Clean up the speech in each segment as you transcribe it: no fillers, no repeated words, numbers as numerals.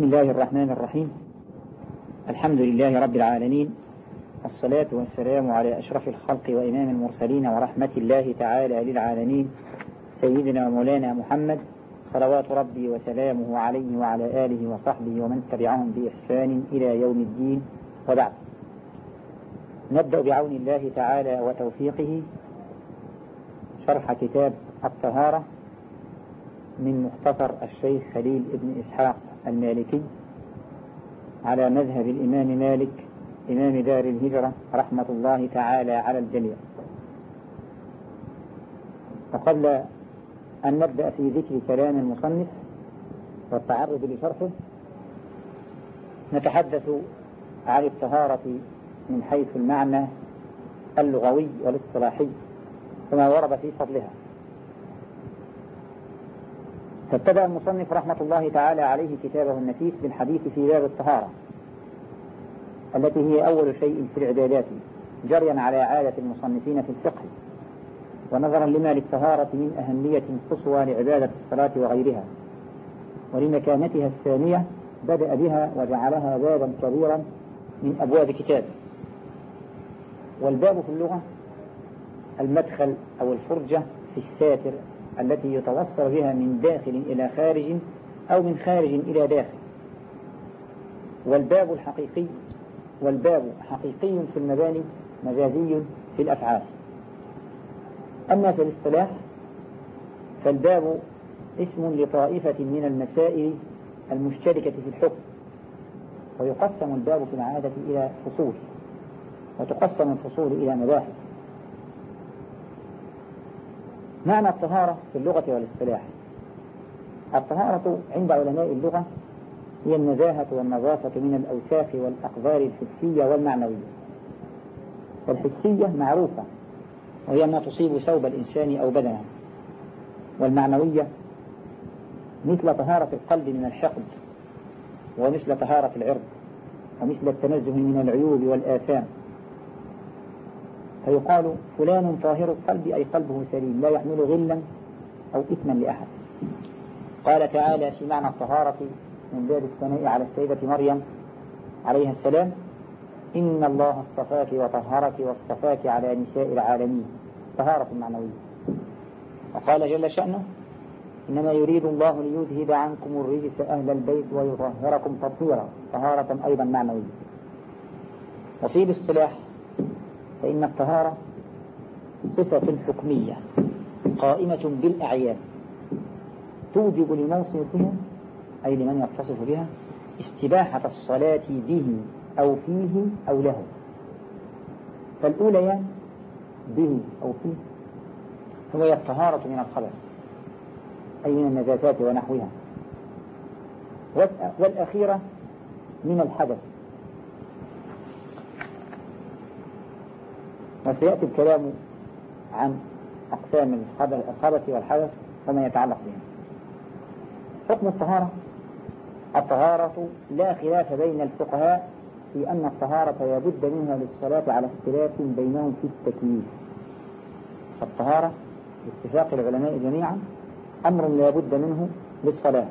بسم الله الرحمن الرحيم. الحمد لله رب العالمين، الصلاة والسلام على أشرف الخلق وإمام المرسلين ورحمة الله تعالى للعالمين سيدنا ومولانا محمد، صلوات ربي وسلامه عليه وعلى آله وصحبه ومن تبعهم بإحسان إلى يوم الدين، وبعد. نبدأ بعون الله تعالى وتوفيقه شرح كتاب الطهارة من مختصر الشيخ خليل بن إسحاق المالكي على مذهب الإمام مالك إمام دار الهجرة رحمة الله تعالى على الجميع. وقبل أن نبدأ في ذكر كلام المصنف والتعرض لشرحه، نتحدث عن الطهارة من حيث المعنى اللغوي والاصطلاحي وما ورد في فضلها. فابتدأ المصنف رحمة الله تعالى عليه كتابه النفيس بالحديث في باب الطهارة التي هي أول شيء في العبادات، جريا على عادة المصنفين في الفقه، ونظرا لما للطهارة من أهمية قصوى لعبادة الصلاة وغيرها، ولمكانتها السامية بدأ بها وجعلها بابا كبيرا من أبواب كتابه. والباب في اللغة المدخل أو الفرجة في الساتر التي يتوصل بها من داخل إلى خارج أو من خارج إلى داخل. والباب حقيقي في المباني، مجازي في الأفعال. أما في الاصطلاح فالباب اسم لطائفة من المسائل المشتركة في الحكم، ويقسم الباب في العادة إلى فصول، وتقسم الفصول إلى مباحث. معنى الطهارة في اللغة والاصطلاح: الطهارة عند علماء اللغة هي النزاهة والنظافة من الأوساخ والأقذار الحسية والمعنوية. والحسية معروفة وهي ما تصيب ثوب الإنسان أو بدنه، والمعنوية مثل طهارة القلب من الحقد، ومثل طهارة العرض، ومثل التنزه من العيوب والآثام. فيقال فلان طاهر القلب، أي قلبه سليم لا يحمل غلا أو إثما لأحد. قال تعالى في معنى الطهارة من باب الثناء على السيدة مريم عليها السلام: إن الله اصطفاك وطهرك واصطفاك على نساء العالمين، طهارة معنوية. وقال جل شأنه: إنما يريد الله ليذهب عنكم الرجس أهل البيت ويطهركم تطهيرا، طهارة أيضا معنوية. وفي الاصطلاح فإن الطهارة صفة حكمية قائمة بالأعيان، توجب لموصفها أي لمن يتصف بها استباحة الصلاة به أو فيه أو له. فالأوليان به أو فيه هو الطهارة من الخبث أي من النجاسات ونحوها، والأخيرة من الحدث. وسيأتي الكلام عن أقسام الخبث والحدث وما يتعلق بهم. حكم الطهارة لا خلاف بين الفقهاء في أن الطهارة لابد منها للصلاة على اختلاف بينهم في التكليف. فالطهارة باتفاق العلماء جميعا أمر لابد منه للصلاة،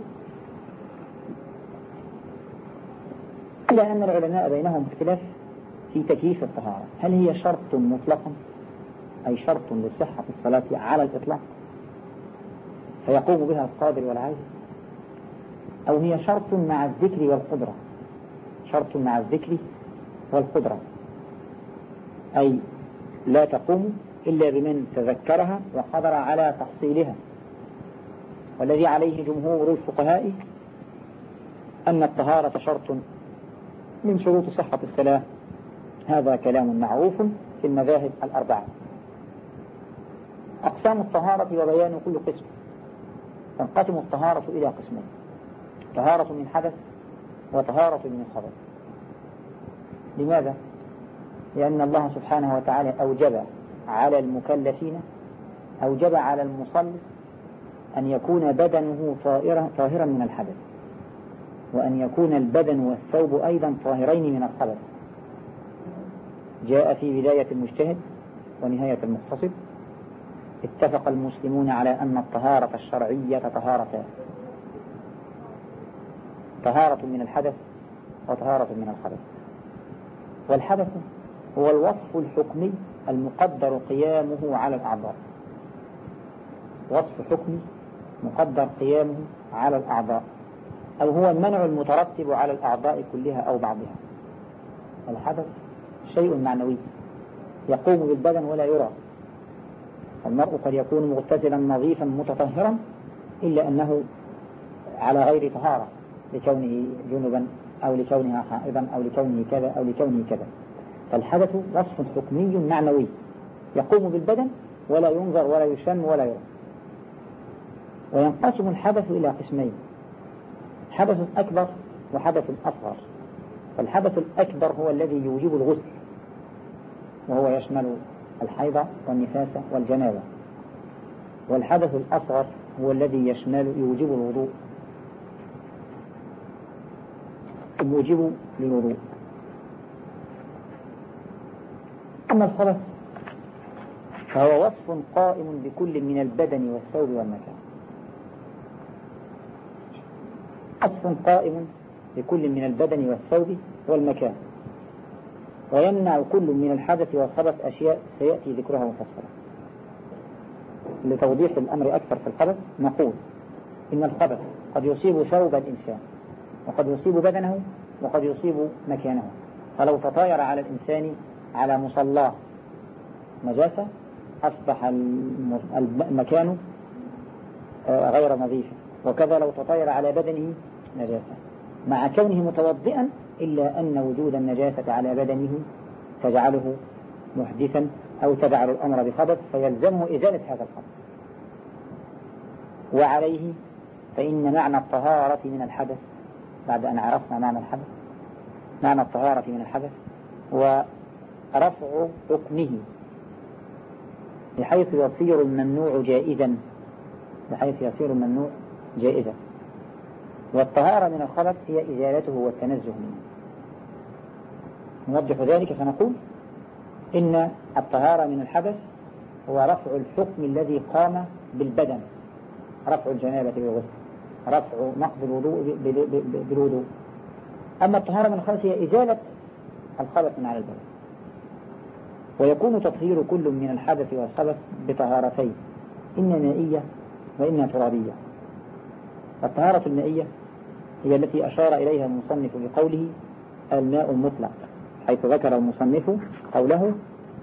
إلا أن العلماء بينهم اختلاف في تكييف الطهارة. هل هي شرط مطلقا أي شرط لصحة الصلاة على الإطلاق فيقوم بها القادر والعاجز، أو هي شرط مع الذكر والقدرة، شرط مع الذكر والقدرة أي لا تقوم إلا بمن تذكرها وقدر على تحصيلها. والذي عليه جمهور الفقهاء أن الطهارة شرط من شروط صحة الصلاة. هذا كلام معروف في المذاهب الأربعة. أقسام الطهارة وبيان كل قسم: تنقسم الطهارة إلى قسمين: طهارة من حدث وطهارة من خبث. لماذا؟ لأن الله سبحانه وتعالى أوجب على المكلفين، أوجب على المصلي أن يكون بدنه طاهرا من الحدث، وأن يكون البدن والثوب أيضا طاهرين من الخبث. جاء في بداية المجتهد ونهاية المقتصد: اتفق المسلمون على أن الطهارة الشرعية طهارتان: طهارة من الحدث وطهارة من الخبث. والحدث هو الوصف الحكمي المقدر قيامه على الأعضاء، وصف حكمي مقدر قيامه على الأعضاء، أو هو المنع المترتب على الأعضاء كلها أو بعضها. الحدث شيء معنوي يقوم بالبدن ولا يرى. المرء قد يكون مغتسلا نظيفا متطهرا إلا أنه على غير طهارة، لكونه جنبا أو لكونها حائضا أو لكونه كذا أو لكونه كذا. فالحدث وصف حكمي معنوي يقوم بالبدن ولا ينظر ولا يشم ولا يرى. وينقسم الحدث إلى قسمين: حدث أكبر وحدث أصغر. فالحدث الأكبر هو الذي يوجب الغسل، وهو يشمل الحيض والنفاس والجنابة. والحدث الأصغر هو الذي يوجب الوضوء، الموجب للوضوء. أما الخبث فهو وصف قائم بكل من البدن والثوب والمكان، وصف قائم بكل من البدن والثوب والمكان، ويمنع كل من الحدث والخبث أشياء سيأتي ذكرها مفصلا. لتوضيح الأمر أكثر في الخبث نقول إن الخبث قد يصيب ثوب الإنسان، وقد يصيب بدنه، وقد يصيب مكانه. فلو تطاير على الإنسان على مصلاه نجاسة أصبح المكان غير نظيف، وكذا لو تطاير على بدنه نجاسة مع كونه متوضئا، إلا أن وجود النجاسة على بدنه تجعله محدثا أو تجعل الأمر بخبث، فيلزمه إزالة هذا الخبث. وعليه فإن معنى الطهارة من الحدث، بعد أن عرفنا معنى الحدث، معنى الطهارة من الحدث هو رفع حكمه بحيث يصير الممنوع جائزا، بحيث يصير الممنوع جائزا. والطهارة من الخبث هي إزالته والتنزه منه. نوضح ذلك فنقول إن الطهارة من الحدث هو رفع الحكم الذي قام بالبدن، رفع الجنابة بالغسل، رفع نقض الوضوء بالوضوء. أما الطهارة من الخبث هي إزالة الخبث من على البدن. ويكون تطهير كل من الحدث والخبث بطهارتين: إما مائية وإما ترابية. الطهارة المائية هي التي أشار إليها المصنف بقوله الماء المطلق، حيث ذكر المصنف قوله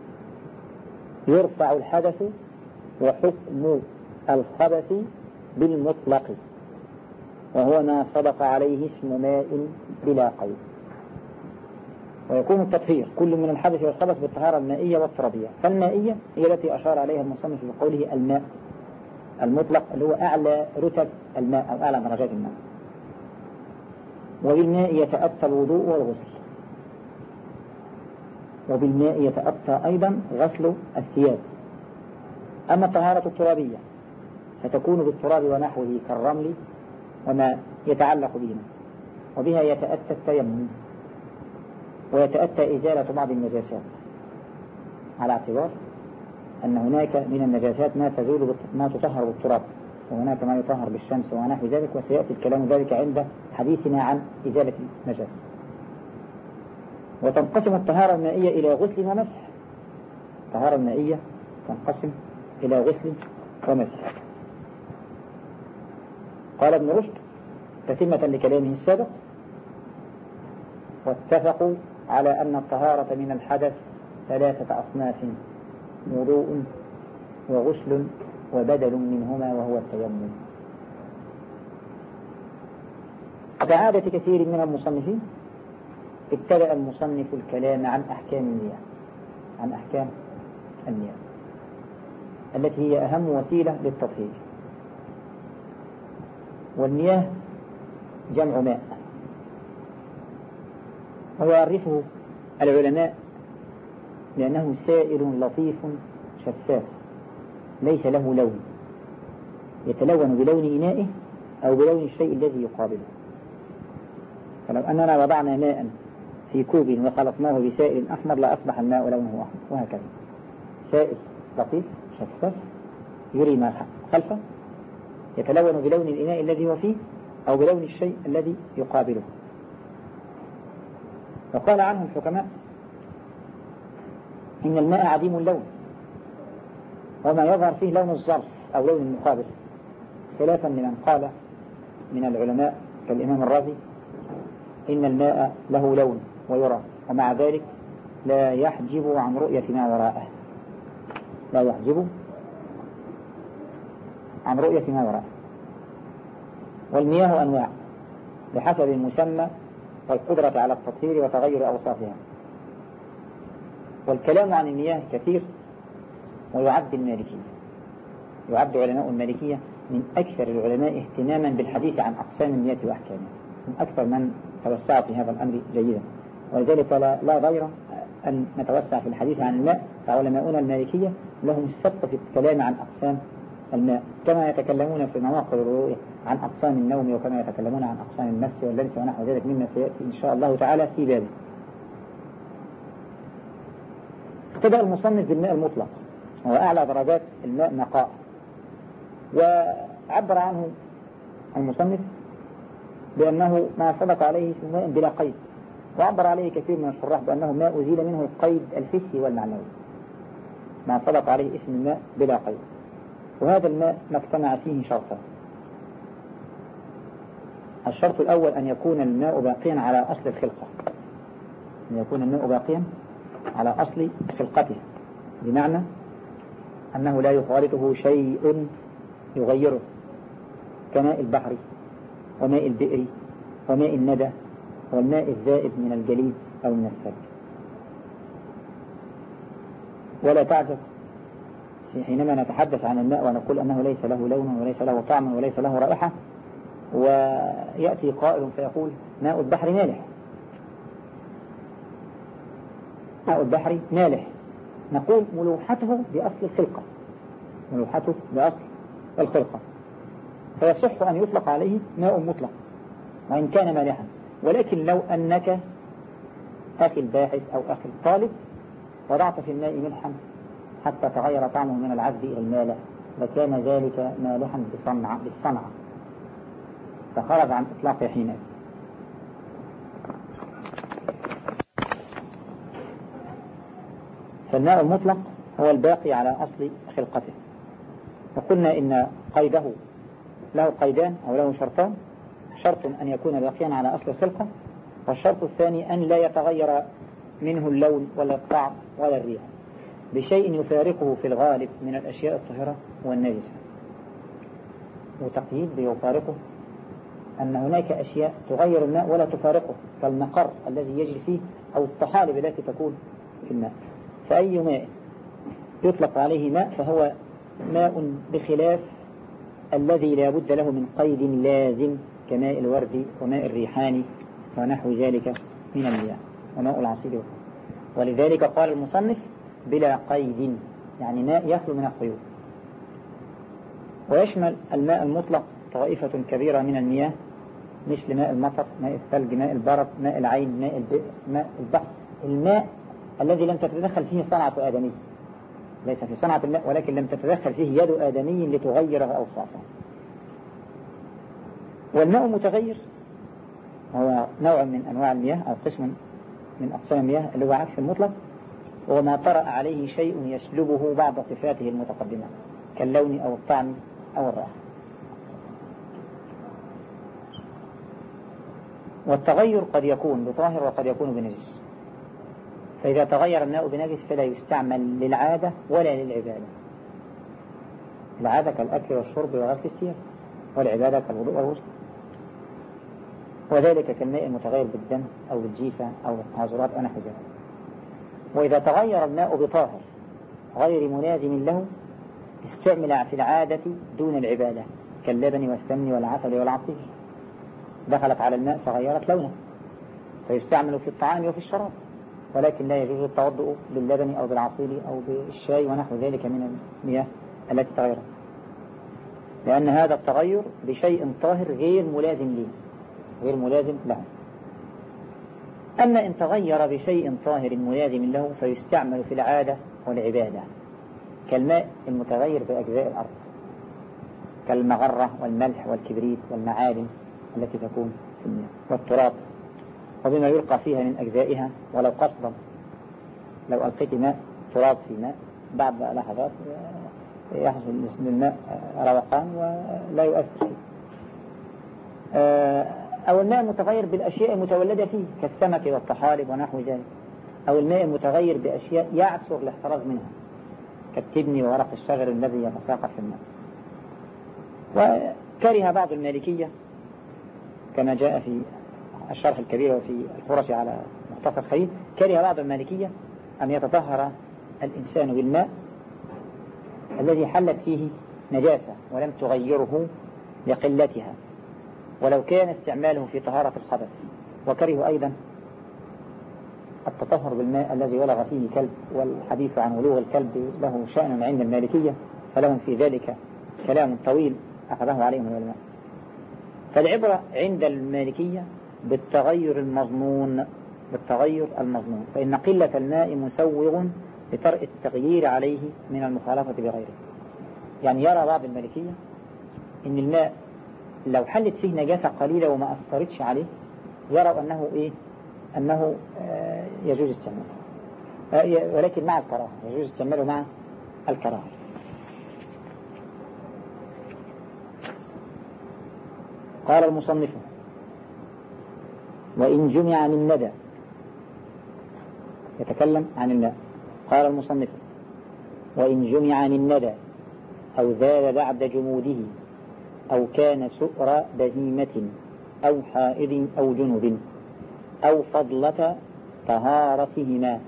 يرفع الحدث وحكم الخبث بالمطلق، وهو ما صدق عليه اسم ماء بلا قيد. ويكون التطهير كل من الحدث والخبث بالطهارة المائية والترابية. فالمائية هي التي أشار عليها المصنف بقوله الماء المطلق، اللي هو أعلى رتب الماء أو أعلى درجات الماء. وبالماء يتأتى الوضوء والغسل، وبالماء يتأتى أيضا غسل الثياب. أما الطهارة الترابية فتكون بالتراب ونحوه كالرمل وما يتعلق بهما، وبها يتأتى التيمم، ويتأتى إزالة بعض النجاسات، على اعتبار أن هناك من النجاسات ما تطهر بالتراب، وهناك ما يطهر بالشمس ونحو ذلك، وسيأتي الكلام ذلك عند حديثنا عن إزالة النجاسة. وتنقسم الطهارة المائية إلى غسل ومسح. الطهارة المائية تنقسم إلى غسل ومسح. قال ابن رشد تتمة لكلامه السابق: واتفقوا على أن الطهارة من الحدث 3 أصناف: وضوء وغسل وبدل منهما وهو التيمم. كعادة كثير من المصنفين ابتدأ المصنف الكلام عن أحكام المياه، عن أحكام المياه التي هي أهم وسيلة للتطهير. والمياه جمع ماء، ويعرفه العلماء لأنه سائل لطيف شفاف ليس له لون، يتلون بلون إنائه أو بلون الشيء الذي يقابله. فلو أننا وضعنا ماء في كوب وخلطناه بسائل أحمر لأصبح الماء لونه أحمر، وهكذا. سائل لطيف شفاف يري ما خلفه، يتلون بلون الإناء الذي هو فيه، أو بلون الشيء الذي يقابله. وقال عنه الحكماء إن الماء عديم اللون، وما يظهر فيه لون الظرف أو لون المقابل، خلافا لمن قال من العلماء كالإمام الرازي إن الماء له لون ويرى، ومع ذلك لا يحجب عن رؤية ما وراءه، لا يحجب عن رؤية ما وراءه. والمياه أنواع بحسب المسمى والقدرة على التطهير وتغير أوصافها. والكلام عن المياه كثير، ويعد المالكية، يعد علماء المالكية من أكثر العلماء اهتماما بالحديث عن أقسام المياه وأحكامها، من أكثر من توسع في هذا الأمر جيدا. ولذلك لا غير أن نتوسع في الحديث عن الماء، فعلماؤنا المالكية لهم السبق في الكلام عن أقسام الماء، كما يتكلمون في مواقف الرؤية عن أقسام النوم، وكما يتكلمون عن أقسام المس واللمس ونحو ذلك مما سيأتي إن شاء الله تعالى في بابه. ابتدأ المصنف بالماء المطلق، هو أعلى درجات الماء نقاء، وعبر عنه المصنف بأنه ما صدق عليه اسم ماء بلا قيد، وعبر عليه كثير من الشراح بأنه ماء أزيل منه القيد الحسي والمعنوي، ما صدق عليه اسم الماء بلا قيد. وهذا الماء ما اجتمع فيه شرطان: الشرط الأول أن يكون الماء باقيا على أصل الخلقة، أن يكون الماء باقيا على أصل خلقته، بمعنى أنه لا يخالطه شيء يغيره، كماء البحر وماء البئر وماء الندى والماء الذائب من الجليد أو من الثلج. ولا تعجب حينما نتحدث عن الماء ونقول أنه ليس له لون وليس له طعم وليس له رائحة، ويأتي قائل فيقول ماء البحر مالح، ماء البحر مالح، نقول ملوحته بأصل الخلقة، ملوحته بأصل الخلقة، فيصح أن يطلق عليه ماء مطلق وإن كان مالحا. ولكن لو أنك أخي الباحث أو أخي الطالب وضعت في الماء ملحا حتى تغير طعمه من العذب إلى المالح، لكان ذلك مالحا بالصنعة، فخرج عن إطلاق حينئذ. فالماء المطلق هو الباقي على أصل خلقته. وقلنا إن قيده له قيدان أو له شرطان: شرط أن يكون باقيا على أصل الخلقة، والشرط الثاني أن لا يتغير منه اللون ولا الطعم ولا الريح بشيء يفارقه في الغالب من الأشياء الطاهرة والنجسة. وتقييد بيفارقه أن هناك أشياء تغير الماء ولا تفارقه، كالمقر الذي يجري فيه أو الطحالب التي تكون في الماء. فأي ماء يطلق عليه ماء فهو ماء بخلاف الذي لا بد له من قيد لازم، كماء الورد وماء الريحان ونحو ذلك من المياه وماء العصير. ولذلك قال المصنف بلا قيد، يعني ماء يخلو من القيود. ويشمل الماء المطلق طائفة كبيرة من المياه، مثل ماء المطر، ماء الثلج، ماء البرد، ماء العين، ماء البئر، ماء البحر، الماء الذي لم تتدخل فيه صنعة آدمي، ليس في صنعة الماء ولكن لم تتدخل فيه يد آدمي لتغير أوصافه. والماء المتغير هو نوع من أنواع المياه أو قسم من أقسام المياه اللي هو عكس المطلق، وما طرأ عليه شيء يسلبه بعض صفاته المتقدمة كاللون أو الطعم أو الرائحة. والتغير قد يكون بطاهر وقد يكون بنجس، فإذا تغير الماء بنجس فلا يستعمل للعادة ولا للعبادة. العادة كالأكل والشرب وغسل الثياب، والعبادة كالوضوء والغسل، وذلك كالماء المتغير بالدم أو بالجيفة أو الحاضرات أو نحو ذلك. وإذا تغير الماء بطاهر غير ملازم له استعمل في العادة دون العبادة، كاللبن والسمن والعسل والعصير، دخلت على الماء فغيرت لونه، فيستعمل في الطعام وفي الشراب، ولكن لا يجوز التوضؤ باللبن أو بالعصير أو بالشاي ونحو ذلك من المياه التي تغيرت، لأن هذا التغير بشيء طاهر غير ملازم له. أما إن تغير بشيء طاهر ملازم له فيستعمل في العادة والعبادة، كالماء المتغير بأجزاء الأرض، كالمغرة والملح والكبريت والمعادن التي تكون في المياه والتراب وبما يلقى فيها من أجزائها ولو قصدا. لو ألقيت ماء تراب في ماء بعد لحظات يحصل من الماء روقان ولا يؤثر فيه. أو الماء المتغير بالأشياء المتولدة فيه كالسمك والطحالب ونحو ذلك، أو الماء المتغير بأشياء يعسر الاحتراز منها كالتبن وورق الشجر الذي يتساقط في الماء. وكره بعض المالكية كما جاء في الشرح الكبير وفي الفرش على مختصر خليل، كره بعض المالكية أن يتطهر الإنسان بالماء الذي حلت فيه نجاسة ولم تغيره لقلتها ولو كان استعماله في طهارة الخبث. وكره أيضا التطهر بالماء الذي ولغ فيه كلب، والحديث عن ولوغ الكلب له شأن عند المالكية فلهم في ذلك كلام طويل أخذه عليهم العلماء. فالعبرة عند المالكية بالتغير المظنون، فإن قلة الماء مسوغ لطرء التغيير عليه من المخالطة بغيره. يعني يرى بعض المالكية إن الماء لو حلت فيه نجاسة قليلة وما أثرتش عليه يروا أنه يجوز استعماله، ولكن مع الكراهة، يجوز استعماله مع الكراهة. قال المصنف: وإن جمع من ندى، يتكلم عن الماء. قال المصنف: وإن جمع من ندى أو ذاب بعد جموده أو كان سؤر بهيمة أو حائض أو جنب أو فضلة طهارتهما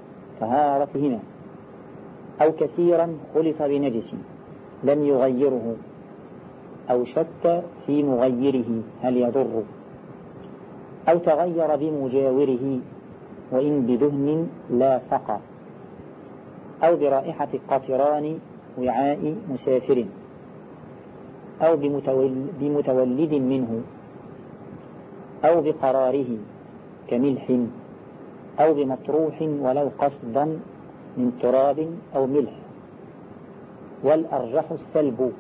أو كثيرا خلط بنجس لم يغيره أو شك في مغيره هل يضر أو تغير بمجاوره وإن بدهن لا سقى أو برائحة قطران وعاء مسافر أو بمتولد منه أو بقراره كملح أو بمطروح ولو قصدا من تراب أو ملح. والأرجح السلب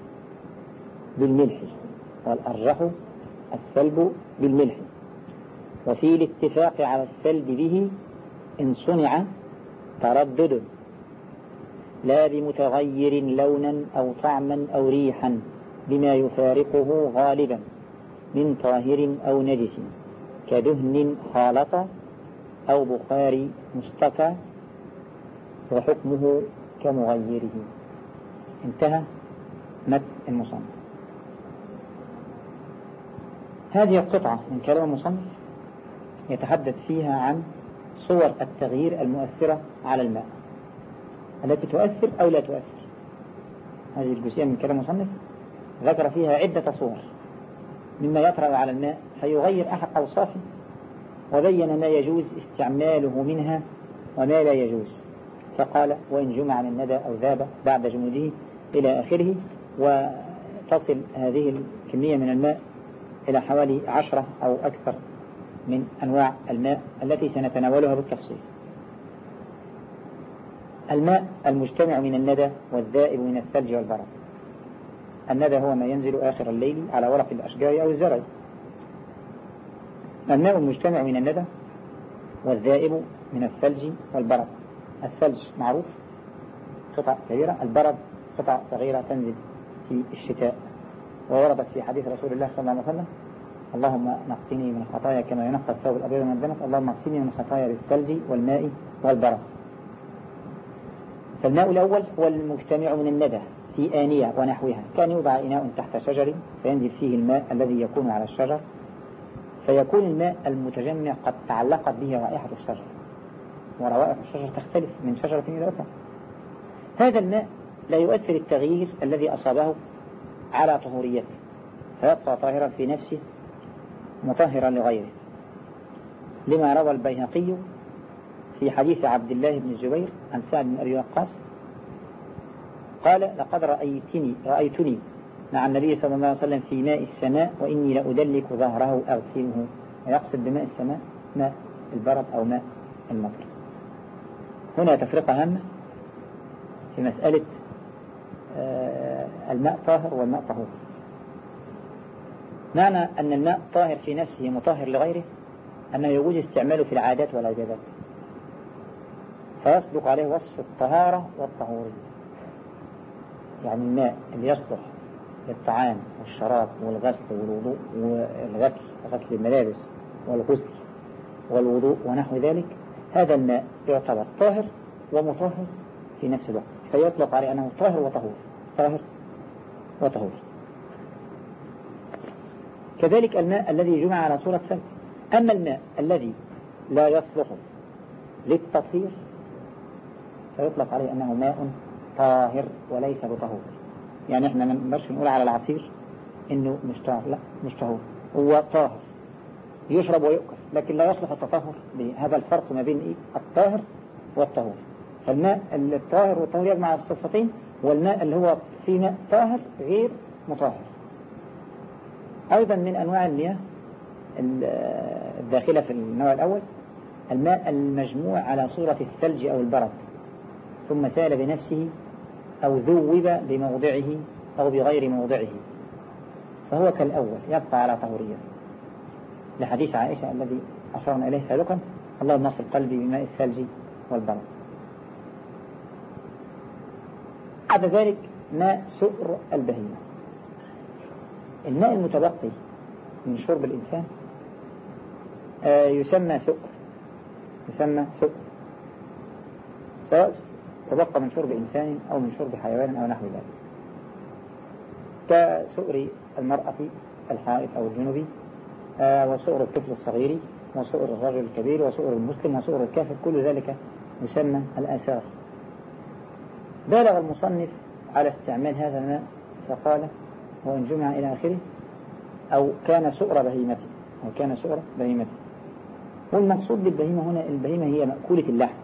بالملح، وفي الاتفاق على السلب به إن صنع تردد لا بمتغير لونا أو طعما أو ريحا بما يفارقه غالبا من طاهر أو نجس كدهن خالط أو بخار مستكى وحكمه كمغيره. انتهى متن المصنف. هذه القطعة من كلام المصنف يتحدث فيها عن صور التغيير المؤثرة على الماء التي تؤثر أو لا تؤثر. هذه الجزئية من كلام المصنف ذكر فيها عدة صور مما يطرأ على الماء فيغير أحد أوصافه، وبين ما يجوز استعماله منها وما لا يجوز. فقال: وإن جمع من ندى أو ذاب بعد جموده إلى آخره، وتصل هذه الكمية من الماء إلى حوالي 10 أو أكثر من أنواع الماء التي سنتناولها بالتفصيل. الماء المجتمع من الندى والذائب من الثلج والبرد. الندى هو ما ينزل آخر الليل على ورق الأشجار أو الزرع. الماء المجتمع من الندى والذائب من الثلج والبرد. الثلج معروف قطع كبيرة، البرد قطع صغيرة تنزل في الشتاء، ووردت في حديث رسول الله صلى الله عليه وسلم: اللهم نقني من الخطايا كما ينقى الثوب الأبيض من الدنس، اللهم اغسلني من الخطايا بالثلج والماء والبرد. فالماء الأول هو المجتمع من الندى في آنية ونحوها، كان يوضع إناء تحت شجر فينزل فيه الماء الذي يكون على الشجر، فيكون الماء المتجمع قد تعلقت به رائحة الشجر، وروائح الشجر تختلف من شجرة إلى أخرى. هذا الماء لا يؤثر التغيير الذي أصابه على طهوريته، فيبقى طاهرا في نفسه مطهرا لغيره، لما روى البيهقي في حديث عبد الله بن الزبير عن سعد بن أبي وقاص قال: لقد رأيتني مع النبي صلى الله عليه وسلم في ماء السماء وإني لأدلك ظهره أغسله. ويقصد بماء السماء ماء البرد أو ماء المطر. هنا تفرقة هامة في مسألة الماء طاهر والماء طهور. معنى أن الماء طاهر في نفسه مطهر لغيره أنه يجوز استعماله في العادات والعبادات، فيصدق عليه وصف الطهارة والطهورية. يعني الماء اللي يصلح للطعام والشراب والغسل والوضوء غسل الملابس والغسل والوضوء ونحو ذلك، هذا الماء يعتبر طاهر ومطهر في نفس الوقت، فيطلق عليه أنه طاهر وطهور، طاهر وطهور. كذلك الماء الذي جمع على صورة سلك. أما الماء الذي لا يصلح للتطهير فيطلق عليه أنه ماء طاهر وليس بطهور. يعني احنا ما نقدرش نقول على العصير انه مش طاهر، لا مش طهور، هو طاهر يشرب ويؤكل، لكن لا يصلح التطهر به. هذا الفرق ما بين الطاهر والطهور. فالماء الطاهر والطهور يجمع الصفتين، والماء اللي هو فيه ماء طاهر غير مطهر. أيضا من أنواع المياه الداخلة في النوع الأول الماء المجموع على صورة الثلج أو البرد ثم سال بنفسه أو ذوب بموضعه أو بغير موضعه، فهو كالأول يبقى على طهورية، لحديث عائشة الذي أشرنا إليه سابقا: اللهم اغسل قلبي بماء الثلج والبرد. بعد ذلك ماء سؤر البهيمة. الماء المتبقي من شرب الإنسان يسمى سؤر، سواء تبقى من شرب إنسان أو من شرب حيوان أو نحو ذلك، كسؤر المرأة الحائض أو الجنوبي، وسؤر الطفل الصغير، وسؤر الرجل الكبير، وسؤر المسلم، وسؤر الكافر، كل ذلك يسمى الآثار. بالغ المصنف على استعمال هذا الماء فقال: وإن جمع إلى آخره أو كان سؤر بهيمته. والمقصود بالبهيمة هنا البهيمة هي مأكولة اللحم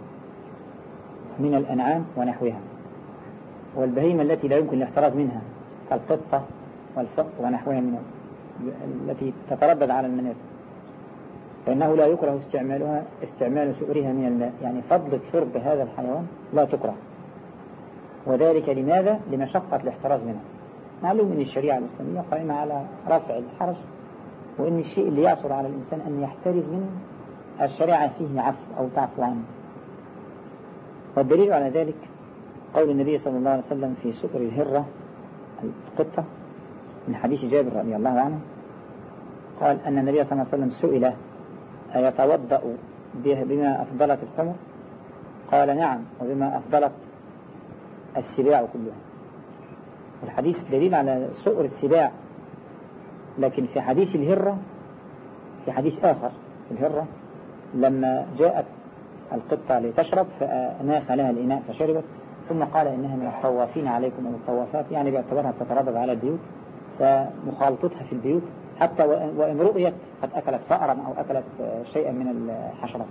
من الأنعام ونحوها، والبهيمة التي لا يمكن الاحتراز منها كالقطة والفأر ونحوها من التي تتردد على المنازل، فإنه لا يكره استعمال سؤرها من الماء، يعني فضل شرب هذا الحيوان لا تكره. وذلك لماذا؟ لمشقة الاحتراز منها. معلوم أن الشريعة الإسلامية قائمة على رفع الحرج، وأن الشيء اللي يعصر على الإنسان أن يحترز منه الشريعة فيه عفو أو تعفو عنه. والدليل على ذلك قول النبي صلى الله عليه وسلم في سؤر الهرة القطة من حديث جابر رضي الله عنه، قال أن النبي صلى الله عليه وسلم سئل: أيتوضأ بما أفضلت الحمر؟ قال: نعم، وبما أفضلت السباع كلها. الحديث دليل على سؤر السباع، لكن في حديث الهرة في حديث آخر الهرة لما جاءت القطة لتشرب فأناخ لها الإناء فشربت، ثم قال إنها من الطوافين عليكم أو الطوافات، يعني باعتبارها تتردد على البيوت، فمخالطتها في البيوت حتى وإن رؤيت قد أكلت فأرا أو أكلت شيئا من الحشرات.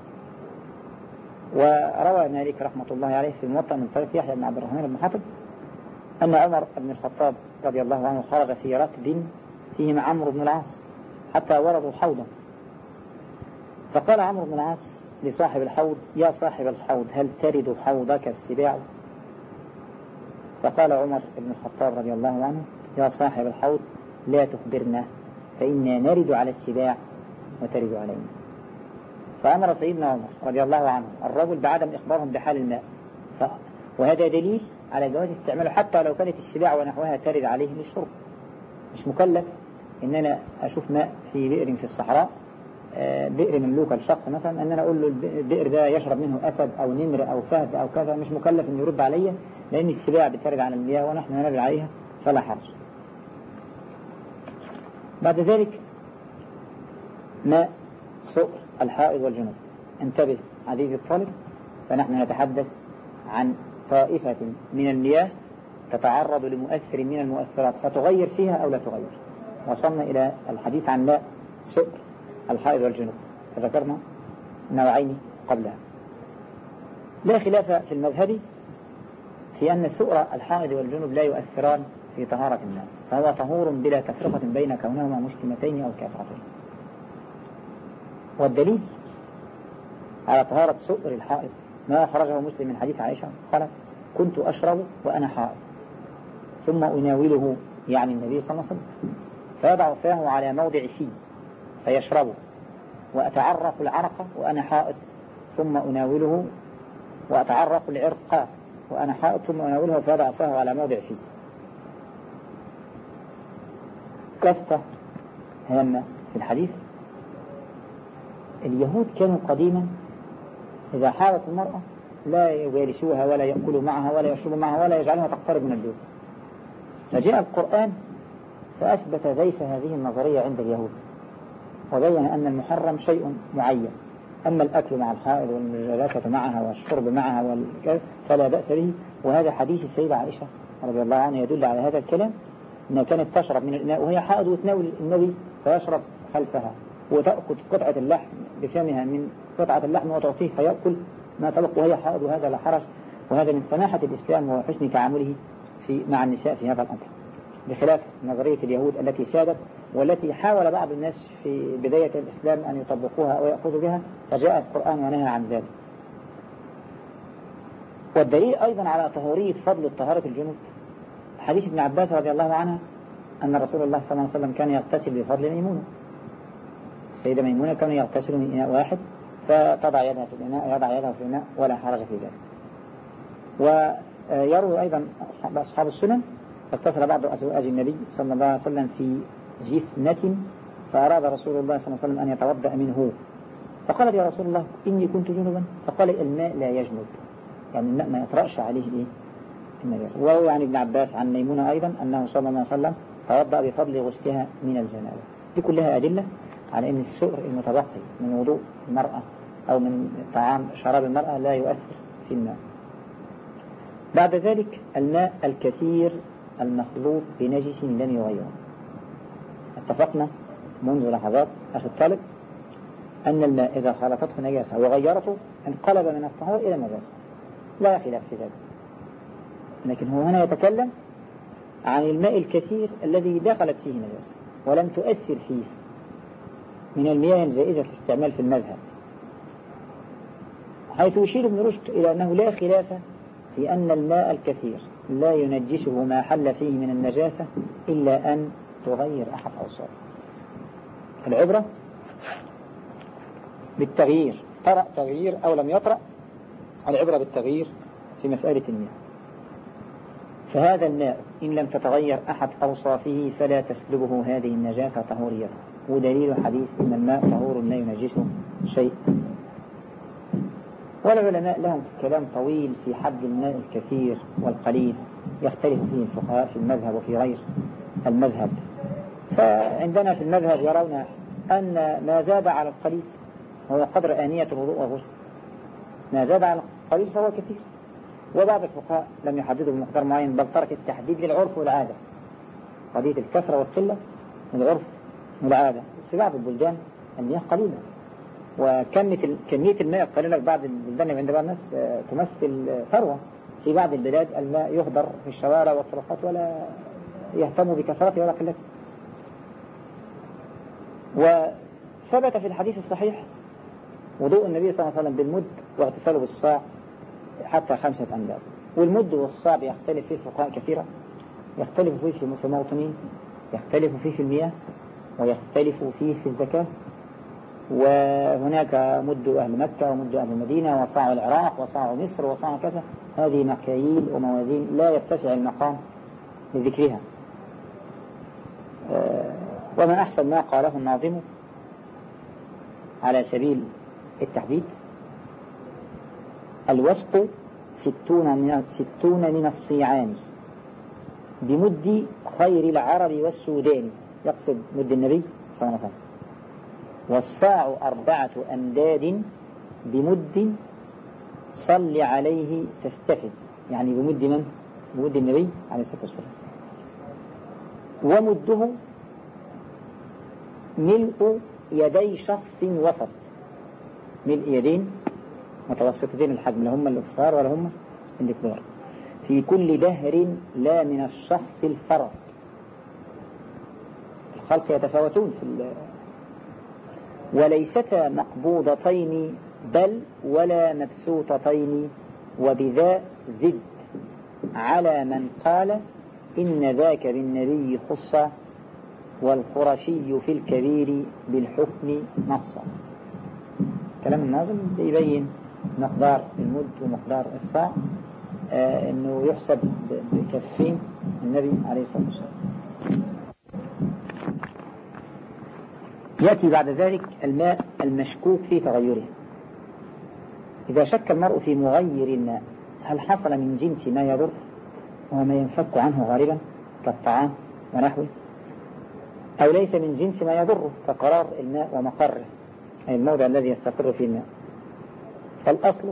وروى مالك رحمة الله عليه في الموطأ من طريق يحيى بن عبد الرحمن بن حاتم أن عمر بن الخطاب رضي الله عنه خرج في ركب فيهم عمرو بن العاص حتى وردوا حوضا، فقال عمرو بن العاص لصاحب الحوض: يا صاحب الحوض، هل ترد حوضك السباع؟ فقال عمر بن الخطاب رضي الله عنه: يا صاحب الحوض، لا تخبرنا، فإنا نرد على السباع وترد علينا. فأمر سيدنا عمر رضي الله عنه الرجل بعدم إخبارهم بحال الماء، وهذا دليل على جواز استعماله حتى لو كانت السباع ونحوها ترد عليه للشرب. مش مكلف إن أنا أشوف ماء في بئر في الصحراء، بئر مملوك الشخص مثلا، أن أنا أقول له البئر ده يشرب منه أسد أو نمر أو فهد أو كذا، مش مكلف أن يرد علي، لأن السباع بترد على المياه ونحن نرد عليها فلا حرج. بعد ذلك ماء سؤر الحائض والجنوب. انتبه عزيزي الطالب، فنحن نتحدث عن طائفة من المياه تتعرض لمؤثر من المؤثرات فتغير فيها أو لا تغير. وصلنا إلى الحديث عن ماء سؤر الحائض والجنوب، فذكرنا نوعين قبلها. لا خلاف في المذهب في أن سؤر الحائض والجنوب لا يؤثران في طهارة الماء، فهو طهور بلا تفرقة بين كونهما مشتمتين أو كافرتين. والدليل على طهارة سؤر الحائض ما أخرجه مسلم من حديث عائشة قالت: كنت أشرب وأنا حائض ثم أناوله، يعني النبي صلى الله عليه وسلم، فيضع فاه على موضع فيه فيشربه، وأتعرف العرق وأنا حائض ثم أناوله، وأتعرف العرق وأنا حائض ثم أناوله، فيضع فاه على موضع فيه. لفتة هامة في الحديث: اليهود كانوا قديما إذا حاضت المرأة لا يجالسوها ولا يأكلوا معها ولا يشربوا معها ولا يجعلها تقترب من البيوت، فجاء القرآن فأثبت زيف هذه النظرية عند اليهود، وبين أن المحرم شيء معين، أما الأكل مع الحائض والجلاسة معها والشرب معها فلا بأس به. وهذا حديث السيدة عائشة رضي الله عنها يدل على هذا الكلام، أنها كانت تشرب من الإناء وهي حائض وتناول النبي فيشرب خلفها، وتأخذ قطعة اللحم بفمها من قطعة اللحم وتعطيه فيأكل ما تبقى وهي حائض، وهذا لا حرج. وهذا من سماحة الإسلام وحسن تعامله مع النساء في هذا الأمر، بخلاف نظرية اليهود التي سادت والتي حاول بعض الناس في بداية الإسلام أن يطبقوها أو يأخذوا بها، فجاء القرآن ونهى عن ذلك. والدليل أيضا على طهورية فضل الطهارة الجنوب حديث ابن عباس رضي الله عنه أن رسول الله صلى الله عليه وسلم كان يغتسل بفضل ميمونة. السيدة ميمونة كان يغتسل من إناء واحد فتضع يدها في الإناء يضع يده في الإناء ولا حرج في ذلك. ويروي أيضا أصحاب السنن اغتسل بعض أزواج النبي صلى الله عليه وسلم في جفنة، فأراد رسول الله صلى الله عليه وسلم أن يتوضأ منه، فقالت: يا رسول الله إني كنت جنبا. فقال: الماء لا يجنب، يعني الماء ما يطرأش عليه النجاسة. وهو عن ابن عباس عن ميمونة أيضا أنه صلى الله عليه وسلم توضأ بفضل غسلها من الجنابة. دي كلها أدلة على أن السؤر المتبقي من وضوء المرأة أو من طعام شراب المرأة لا يؤثر في الماء. بعد ذلك الماء الكثير المخلوط بنجس لم يغيره. اتفقنا منذ لحظات أخي الطالب أن الماء إذا خالطته نجاسة وغيرته انقلب من الطهور إلى النجاسة، لا خلاف في ذلك. لكن هو هنا يتكلم عن الماء الكثير الذي دخلت فيه نجاسة ولم تؤثر فيه من المياه الجائزة الاستعمال في المذهب، حيث يشير ابن رشد إلى أنه لا خلاف في أن الماء الكثير لا ينجسه ما حل فيه من النجاسة إلا أن تغير أحد أوصافه. العبرة بالتغيير، طرأ تغيير أو لم يطرأ، العبرة بالتغيير في مسألة المياه. فهذا الماء إن لم تتغير أحد أوصافه فلا تسلبه هذه النجاسة طهوريته، ودليل حديث إن الماء طهور لا ينجسه شيء. والعلماء لهم كلام طويل في حد الماء الكثير والقليل، يختلف فيه الفقهاء في المذهب وفي غير المذهب. فعندنا في المذهب يرون أن ما زاد على القليل هو قدر آنية الوضوء والغسل، ما زاد على القليل فهو كثير. وبعض الفقهاء لم يحددوا بمقدار معين، بل ترك التحديد للعرف والعادة، قضية الكثرة والقلة العرف والعادة. في بعض البلدان المياه قليلة، وكمية الماء القليلة في بعض البلدان عند بعض الناس تمثل ثروة. في بعض البلاد الماء يهدر في الشوارع والطرقات ولا يهتم بكثرته ولا قلته. وثبت في الحديث الصحيح وضوء النبي صلى الله عليه وسلم بالمد واغتساله بالصاع حتى 5 أمداد. والمد والصاع يختلف فيه الفقهاء كثيرا، يختلف فيه في موطنين، يختلف فيه في المياه، ويختلف فيه في الزكاة. وهناك مد أهل مكة ومد أهل المدينة وصاع العراق وصاع مصر وصاع كذا. هذه مكاييل وموازين لا يتسع المقام لذكرها. ومن أحسن ما قاله الناظم على سبيل التحديد: الوسط 60 من الصيعان بمد خير العرب والسودان، يقصد مد النبي صلى الله عليه وسلم. والصاع 4 أمداد بمد صل عليه تستفد، يعني بمد من؟ بمد النبي عليه الصلاة والسلام. ومده ملء يدي شخص وسط، ملء يدين متوسطتين الحجم، لا هم الكبار ولا هم الكبار، في كل دهر لا من الشخص الفرد. الخلق يتفاوتون وليستا مقبوضتين بل ولا مبسوطتين، وبذا زد على من قال إن ذاك بالنبي خص والقرشي في الكبير بالحكم نصا. كلام الناظم يبين مقدار المد ومقدار الصاع، انه يحسب بكفين النبي عليه الصلاة والسلام. يأتي بعد ذلك الماء المشكوك في تغيره. إذا شك المرء في مغير الماء هل حصل من جنس ما يضر وهو ما ينفك عنه غالبا كالطعام ونحوه، أو ليس من جنس ما يضره كقرار الماء ومقره، أي الموضع الذي يستقر فيه الماء، فالأصل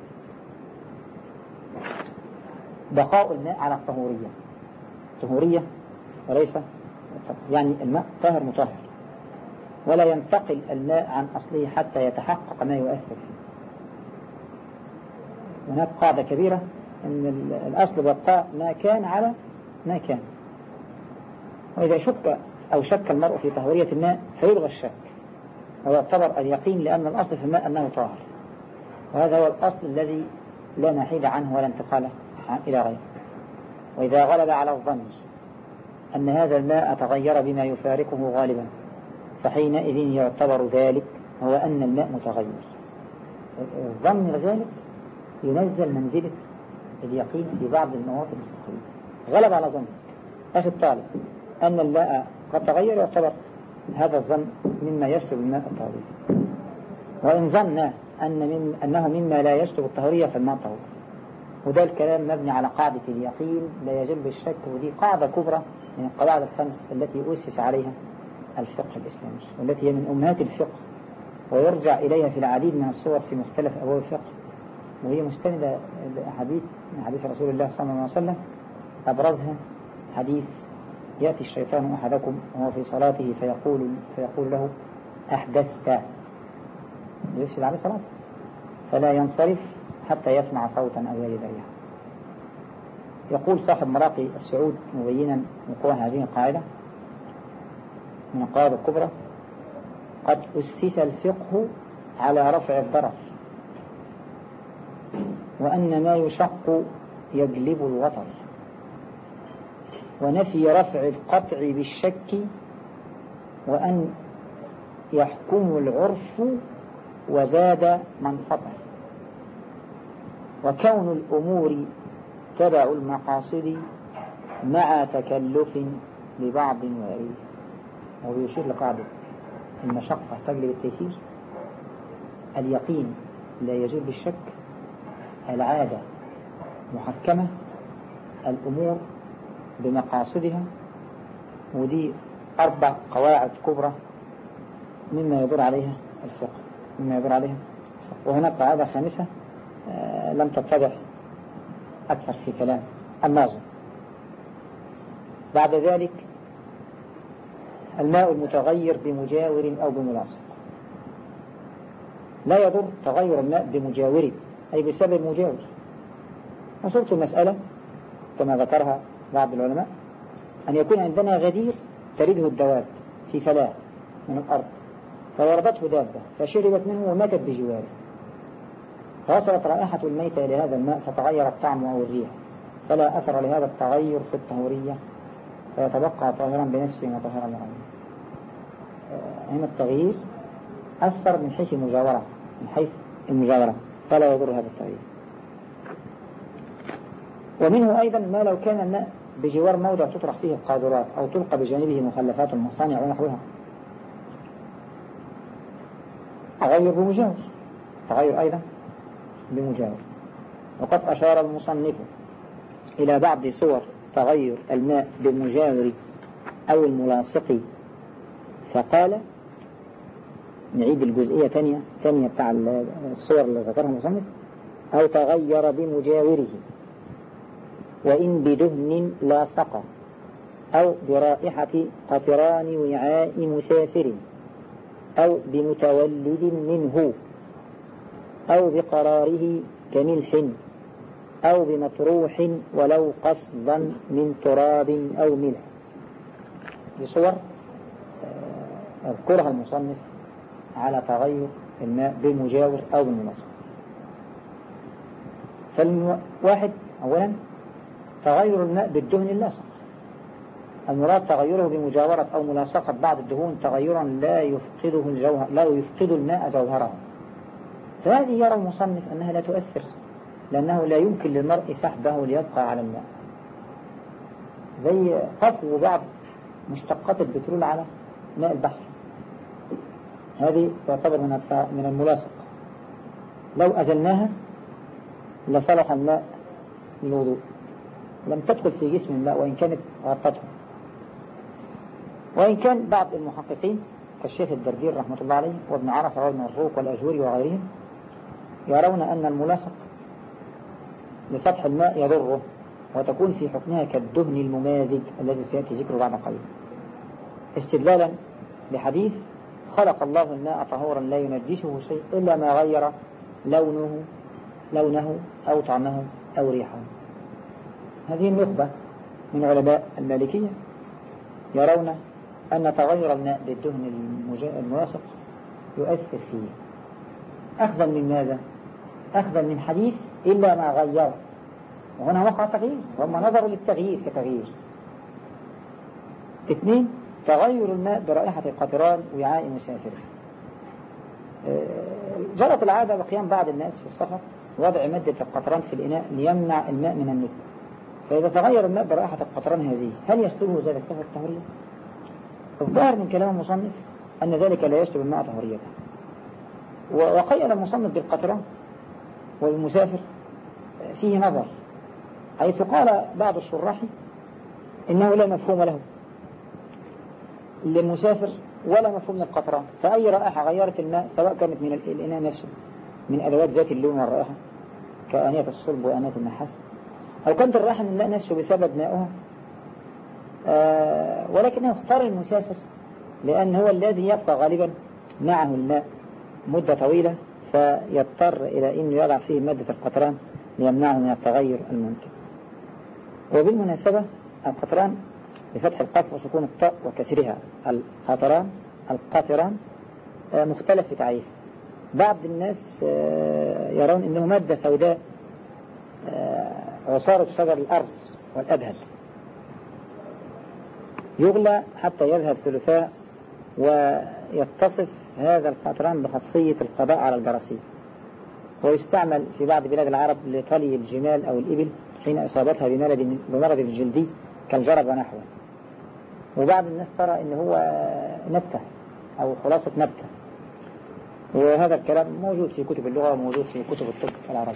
بقاء الماء على الطهورية وليس يعني الماء طاهر مطهر، ولا ينتقل الماء عن أصله حتى يتحقق ما يؤثر فيه. هناك قاعدة كبيرة أن الأصل بقاء ما كان على ما كان، وإذا شك المرء في طهورية الماء فيلغى الشك ويعتبر اليقين، لأن الأصل في الماء أنه طاهر، وهذا هو الأصل الذي لا نحيد عنه ولا انتقال إلى غيره. وإذا غلب على الظن أن هذا الماء تغير بما يفارقه غالبا فحينئذ يعتبر ذلك هو أن الماء متغير. الظن الغالب ينزل منزلة اليقين في بعض المواطن المستقيمة. غلب على ظن أخي الطالب أن الماء قد تغير، يعتبر هذا الظن مما يسلب الماء الطهورية، وإن ظن أنه مما لا يسلب الطهورية فالماء طهور. وده الكلام مبني على قاعدة اليقين لا يجب الشك، ودي قاعدة كبرى من القواعد الخمس التي أسس عليها الفقه الإسلامي، والتي هي من أمهات الفقه ويرجع إليها في العديد من الصور في مختلف أبواب الفقه، وهي مستندة لأحاديث من حديث رسول الله صلى الله عليه وسلم. أبرزها حديث يأتي الشيطان أحدكم وهو في صلاته فيقول له أحدثت، يفسد عليه صلاته، فلا ينصرف حتى يسمع صوتا أو يجد ريحا. يقول صاحب مراقي السعود مبينا وقوع هذه القاعدة من القواعد الكبرى: قد أسس الفقه على رفع الضرر، وأن ما يشق يجلب الوتر، ونفي رفع القطع بالشك، وأن يحكم العرف وزاد من فطر، وكون الأمور تبع المقاصد مع تكلف لبعض وعيد. ويشير لقاعدة المشقة تجلب التيسير، اليقين لا يزول بالشك، العادة محكمة، الأمور بمقاصدها. ودي 4 قواعد كبرى مما يدور عليها الفقه. وهناك قاعدة 5 لم تتضح أكثر في كلام الناظم. بعد ذلك الماء المتغير بمجاور أو بملاصق. لا يضر تغير الماء بمجاور أي بسبب مجاور. وصورة المسألة كما ذكرها بعض العلماء أن يكون عندنا غدير تريده الدواب في فلاة من الأرض، فوردته دابة فشربت منه وماتت بجواره، فوصلت رائحة الميتة إلى هذا الماء فتغير الطعم أو الريح، فلا أثر لهذا التغير في الطهورية، فيتبقى طاهرا بنفسه وطاهرا لغيره. هنا التغيير أثر من حيث المجاورة فلا يضر هذا التغيير. ومنه أيضا ما لو كان الماء بجوار موضع تطرح فيه القاذورات أو تلقى بجانبه مخلفات المصانع ونحوها، تغير أيضا بمجاور. وقد أشار المصنف إلى بعض صور تغير الماء بالمجاور أو الملاصق، فقال، نعيد الجزئية ثانية بتاع الصور اللي ذكرها المصنف: أو تغير بمجاوره وإن بدهن لاصق، أو برائحة قطران وعاء مسافر، أو بمتولد منه، أو بقراره كملح، أو بمطروح ولو قصدا من تراب أو ملح. بصور أذكرها المصنف على تغير الماء بالمجاور أو بالملاصق. فالواحد أولا تغير الماء بالدهن اللاصق، المراد تغيره بمجاورة أو ملاصقة بعض الدهون تغيرا لا يفقد الماء جوهره. فهذه يرى المصنف أنها لا تؤثر، لأنه لا يمكن للمرء سحبه ليبقى على الماء، زي قفو بعض مشتقات البترول على ماء البحر، هذه تعتبر من الملاصق، لو أزلناها لصلح الماء للوضوء، لم تدخل في جسم الماء وإن كانت غطته. وإن كان بعض المحققين كالشيخ الدردير رحمة الله عليه وابن عرفة وابن الروق والأجوري وغيرهم يرون أن الملاصق لسطح الماء يضره، وتكون في حكمها كالدهن الممازج الذي سيأتي ذكره بعد قليل، استدلالا بحديث خلق الله الماء طهورا لا ينجسه شيء إلا ما غير لونه أو طعمه أو ريحه. هذه النخبة من علماء المالكية يرون أن تغير الماء بالدهن الملاصق يؤثر فيه، أخذا من ماذا؟ أخذا من حديث إلا ما غير، وهنا وقع تغيير، وهم نظروا للتغيير كتغيير. 2. تغير الماء برائحة القطران وعاء مسافر. جرت العادة بقيام بعض الناس في السفر وضع مادة القطران في الإناء ليمنع الماء من النتن، فإذا تغير الماء برائحة القطران هذه هل يسلبه ذلك صفة الطهورية؟ الظاهر من كلام المصنف أن ذلك لا يسلب الماء طهوريته. وقيل المصنف بالقطران والمسافر فيه نظر، حيث قال بعض الشراح إنه لا مفهوم له للمسافر ولا مفهوم للقطران، فأي رائحة غيرت الماء سواء كانت من الإناء نفسه من أدوات ذات اللون والرائحة كآنية الصلب وآنية النحاس، أو كانت الرائحة من الماء نفسه بسبب ماؤها، ولكنه اختار المسافر لأن هو الذي يبقى غالبا معه الماء مدة طويلة، فيضطر إلى أنه يضع فيه مادة القطران ليمنعه من التغير الممكن. وبالمناسبة القطران بفتح القاف وسكون الطاء وكسرها القطران مختلف في تعريفه. بعض الناس يرون أنه مادة سوداء عصارة شجر الأرز والأبهل يغلى حتى يذهب ثلثاء، ويتصف هذا القطران بخاصية القضاء على الجراثيم، ويستعمل في بعض بلاد العرب لطلي الجمال أو الإبل حين إصابتها بمرض الجلدي كالجرب ونحوه. وبعض الناس ترى إن هو نبتة أو خلاصة نبتة، وهذا الكلام موجود في كتب اللغة وموجود في كتب الطب العربي.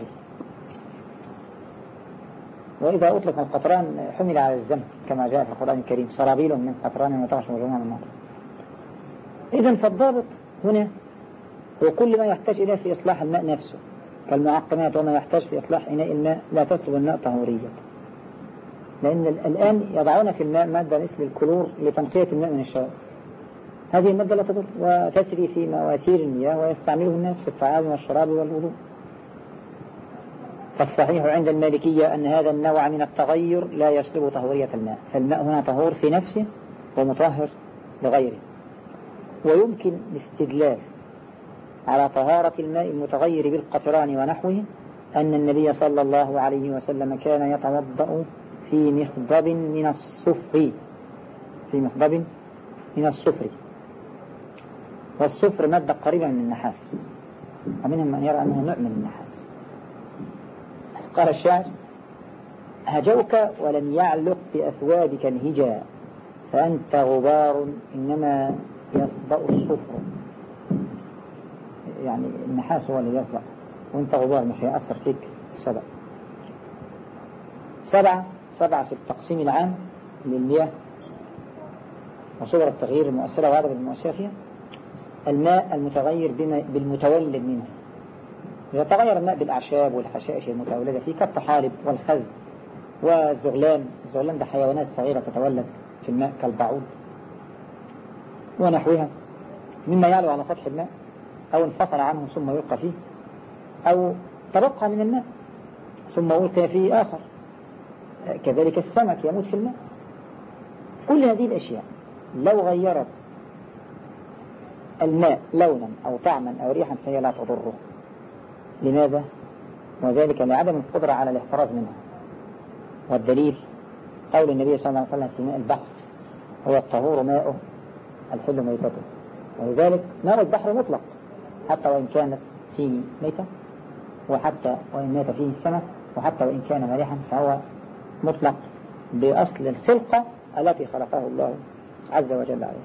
وإذا أطلق القطران حمل على الذنب كما جاء في القرآن الكريم سرابيل من قطران وتغشى وجوههم النار. إذن فالضابط هنا هو كل ما يحتاج إليه في إصلاح الماء نفسه كالمعقمات، وما يحتاج في إصلاح إناء الماء لا تسلب الماء طهورية، لأن الآن يضعون في الماء مادة مثل الكلور لتنقية الماء من الشوائب، هذه المادة لا تضر وتسري في مواسير المياه ويستعمله الناس في الطعام والشراب والوضوء. فالصحيح عند المالكية أن هذا النوع من التغير لا يسلب طهورية الماء، فالماء هنا طهور في نفسه ومطهر لغيره. ويمكن الاستدلال على طهارة الماء المتغير بالقطران ونحوه أن النبي صلى الله عليه وسلم كان يتوضأ في مخضب من الصفر، والصفر مادة قريبة من النحاس، ومنهم من يرى أنه نوع من النحاس. قال الشاعر: هجوك ولم يعلق بأثوابك الهجا، فأنت غبار إنما يصدأ الصفر، يعني النحاس هو اللي يصدأ وانت غبار مش هيأثر فيك الصدأ. 7 في التقسيم العام للمياه وصور التغيير المؤثرة وعدد المؤثرة فيها: الماء المتغير بالمتولد منه. إذا تغير الماء بالأعشاب والحشائش المتولدة فيه كالطحالب والخز والزغلان، الزغلان ده حيوانات صغيرة تتولد في الماء كالبعوض ونحوها، مما يعلو على سطح الماء أو انفصل عنه ثم يلقى فيه، أو تبقى من الماء ثم ألقي فيه آخر، كذلك السمك يموت في الماء. كل هذه الأشياء لو غيرت الماء لونا أو طعما أو ريحا فهي لا تضره. لماذا؟ وذلك لعدم القدرة على الاحتراز منها. والدليل قول النبي صلى الله عليه وسلم في ماء البحر: هو الطهور ماؤه الحل ميتته، ولذلك ماء البحر مطلق حتى وإن كانت فيه ميتة، وحتى وإن مات فيه السمك، وحتى وإن كان مالحا فهو مطلق بأصل الخلقة التي خلقه الله عز وجل عليه.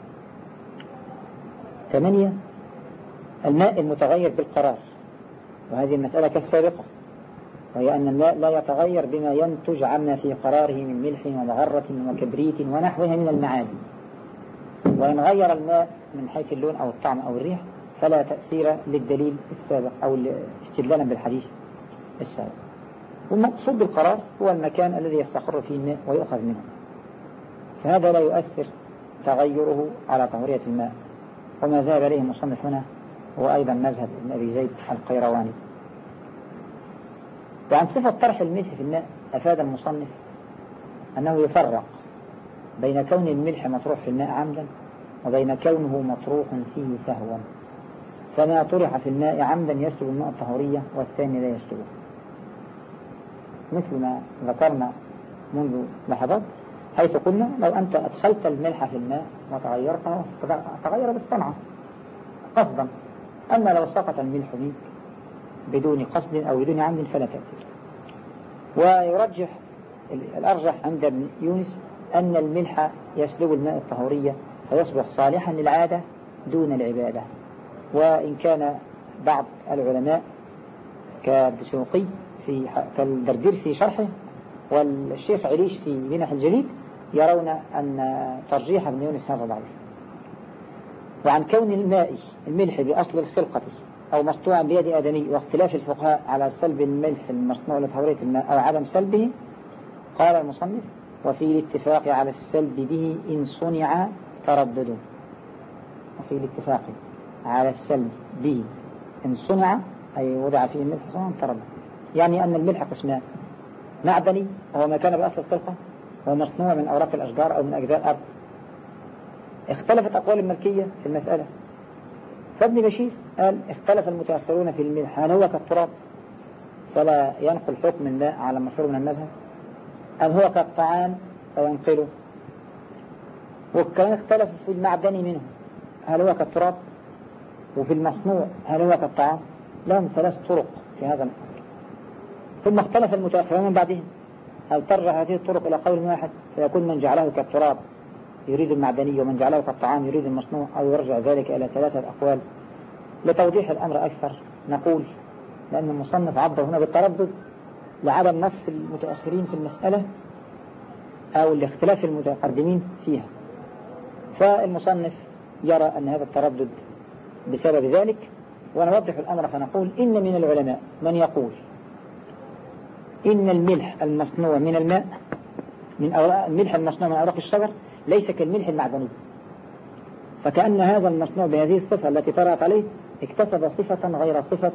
8. الماء المتغير بالقرار، وهذه المسألة كالسابقة، وهي أن الماء لا يتغير بما ينتج عما في قراره من ملح ومغرة وكبريت ونحوها من المعادن، وإن غير الماء من حيث اللون أو الطعم أو الريح فلا تأثير للدليل السابق أو استدلالا بالحديث السابق. والمقصود بالقرار هو المكان الذي يستقر فيه الماء ويؤخذ منه، فهذا لا يؤثر تغيره على طهورية الماء، وما ذهب إليه المصنف هنا هو أيضا مذهب ابن أبي زيد القيرواني. وعن صفة طرح الملح في الماء أفاد المصنف أنه يفرق بين كون الملح مطروح في الماء عمدا وبين كونه مطروح فيه سهوا، فما طرح في الماء عمدا يسلب الماء الطهورية والثاني لا يسلبه، مثل ما ذكرنا منذ لحظات، حيث قلنا لو أنت أدخلت الملح في الماء وتغيرته تغير بالصنعة قصدا، أما لو سقط الملح منك بدون قصد أو بدون عمد فلا تأثير. ويرجح الأرجح عند ابن يونس أن الملح يسلب الماء الطهورية فيصبح صالحا للعادة دون العبادة، وإن كان بعض العلماء كالدسوقي كالدردير في شرحه والشيخ عليش في منح الجليل يرون أن ترجيح ابن يونس هذا ضعيف. وعن كون الملح بأصل الخلقة أو مصنوعا بيد آدمي، واختلاف الفقهاء على سلب الملح المصنوع لطهورية الماء أو عدم سلبه، قال المصنف: وفي الاتفاق على السلب به إن صنع تردد. وفي الاتفاق على السلب به إن صنع أي وضع فيه الملح صنع تردد، يعني أن الملح قسمان: معدني وهو ما كان بأصل الخلقة، ومصنوع من أوراق الأشجار أو من أجزاء الأرض. اختلفت أقوال المالكية في المسألة، فابن بشير قال: اختلف المتأخرون في الملح هل هو كالتراب فلا ينقل حكم الماء على المشهور من المذهب، أم هو كالطعام فينقله. وكان اختلف في المعدن منه هل هو كالتراب، وفي المصنوع هل هو كالطعام. لهم 3 طرق في هذا الأمر. ثم اختلف المتأخرون من بعدهم هل ترجع هذه الطرق إلى قول واحد فيكون من جعله كالتراب يريد المعدني ومن جعله كالطعام يريد المصنوع، أو يرجع ذلك إلى 3 أقوال. لتوضيح الأمر أكثر نقول لأن المصنف عبر هنا بالتردد لعدم نص المتأخرين في المسألة أو الاختلاف المتقدمين فيها، فالمصنف يرى أن هذا التردد بسبب ذلك. ونوضح الأمر فنقول إن من العلماء من يقول إن الملح المصنوع من الماء من الملح المصنوع من أوراق الشجر ليس كالملح المعدني، فكأن هذا المصنوع بهذه الصفة التي طرأت عليه اكتسب صفة غير صفة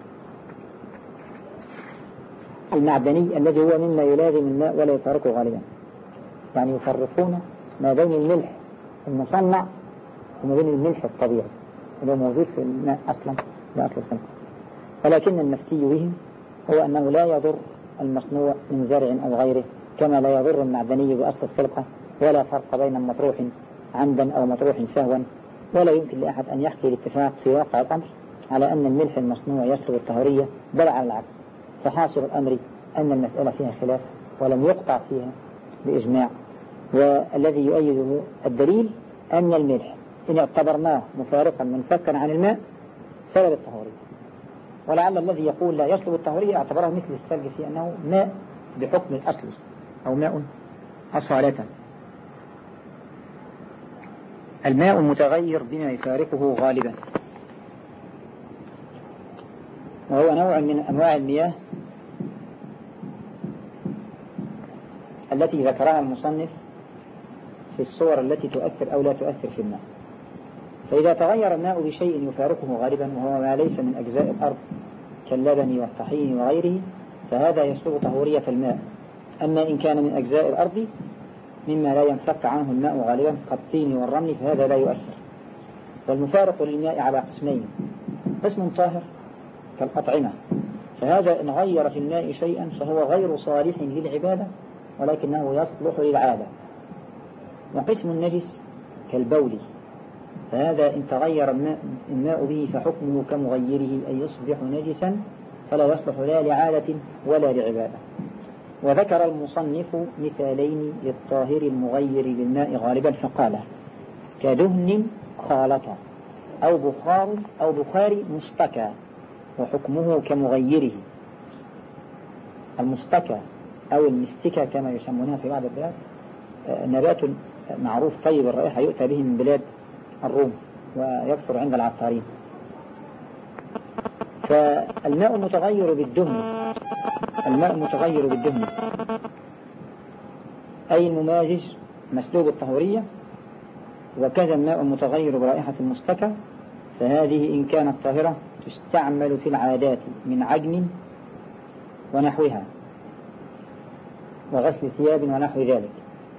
المعدني الذي هو مما يلازم الماء ولا يفارقه غالبا. يعني يفرقون ما بين الملح المصنع وما بين الملح الطبيعي اللي هو موجود في الماء أصلا بأصل الخلق. ولكن المفتي به هو أنه لا يضر المصنوع من زرع أو غيره كما لا يضر المعدني بأصل الخلقة، ولا فرق بين مطروح عمدا أو مطروح سهوا. ولا يمكن لأحد أن يحكي الاتفاق في واقع الأمر على أن الملح المصنوع يسلب الطهورية، بل على العكس. فحاصل الأمر أن المسألة فيها خلاف ولم يقطع فيها بإجماع، والذي يؤيده الدليل أن الملح إن اعتبرناه مفارقا منفكا عن الماء سلب الطهورية. ولعل الذي يقول لا يسلب الطهورية اعتبره مثل السلب في أنه ماء بحكم الأصل أو ماء أصالة. الماء متغير بما يفارقه غالبا، وهو نوع من أنواع المياه التي ذكرها المصنف في الصور التي تؤثر أو لا تؤثر في الماء. فإذا تغير الماء بشيء يفارقه غالبا وهو ما ليس من أجزاء الأرض كاللبن والطحين وغيره فهذا يسلب طهورية الماء. أما إن كان من أجزاء الأرض مما لا ينفك عنه الماء غالبا كالطين والرمل فهذا لا يؤثر. والمفارق للماء على قسمين: قسم طاهر كالأطعمة، فهذا إن غير في الماء شيئا فهو غير صالح للعبادة ولكنه يصلح للعادة. وقسم النجس كالبول، فهذا إن تغير الماء به فحكمه كمغيره أي يصبح نجسا فلا يصلح لا لعادة ولا لعبادة. وذكر المصنف مثالين للطاهر المغير للماء غالبا فقال: كدهن خالط أو بخار مستكى وحكمه كمغيره. المستكى أو المستكى كما يسمونها في بعض البلاد نبات معروف طيب الرائحة يؤتى به من بلاد الروم ويكثر عند العطارين. فالماء المتغير بالدهن أي الممازج مسلوب الطهورية، وكذا الماء المتغير برائحة المستكى، فهذه إن كانت طاهرة تستعمل في العادات من عجن ونحوها وغسل ثياب ونحو ذلك.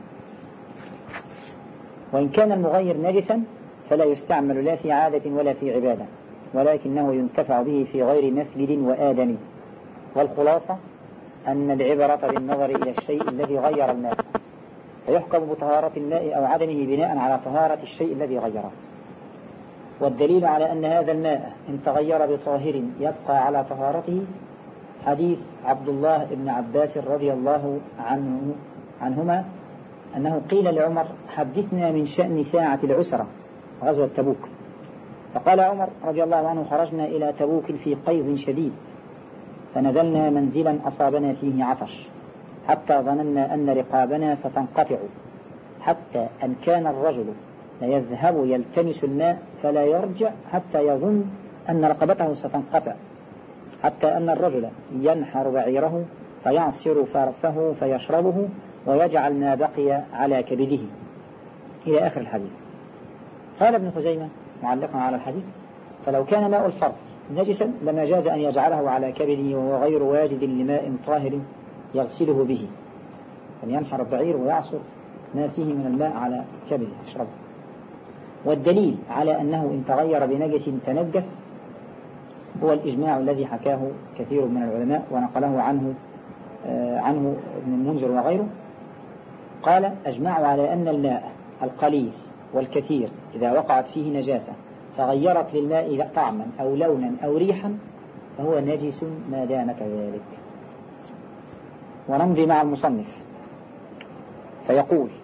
وإن كان المغير نجسا فلا يستعمل لا في عادة ولا في عبادة، ولكنه ينتفع به في غير مسجد وآدم. والخلاصة أن العبرة بالنظر إلى الشيء الذي غير الماء، فيحكم بطهارة الماء أو عدمه بناء على طهارة الشيء الذي غيره. والدليل على أن هذا الماء إن تغير بطاهر يبقى على طهارته حديث عبد الله بن عباس رضي الله عنهما أنه قيل لعمر: حدثنا من شأن ساعة العسرة، غزوة تبوك. فقال عمر رضي الله عنه: خرجنا إلى تبوك في قيظ شديد، فنزلنا منزلا أصابنا فيه عطش، حتى ظننا أن رقابنا ستنقطع، حتى أن كان الرجل ليذهب يلتمس الماء فلا يرجع حتى يظن أن رقبته ستنقطع، حتى أن الرجل ينحر بعيره فيعصر فرثه فيشربه ويجعل ما بقي على كبده، إلى آخر الحديث. قال ابن خزيمة معلقا على الحديث: فلو كان ماء الفرث نجسا لما جاز أن يجعله على كبده وهو غير واجد لماء طاهر يغسله به، أن ينحر البعير ويعصر ما فيه من الماء على كبده يشربه. والدليل على أنه إن تغير بنجس تنجس هو الإجماع الذي حكاه كثير من العلماء ونقله عنه ابن المنذر وغيره. قال: أجمعوا على أن الماء القليل والكثير إذا وقعت فيه نجاسة فغيرت للماء طعما أو لونا أو ريحا فهو نجس ما دام كذلك. ونمضي مع المصنف فيقول: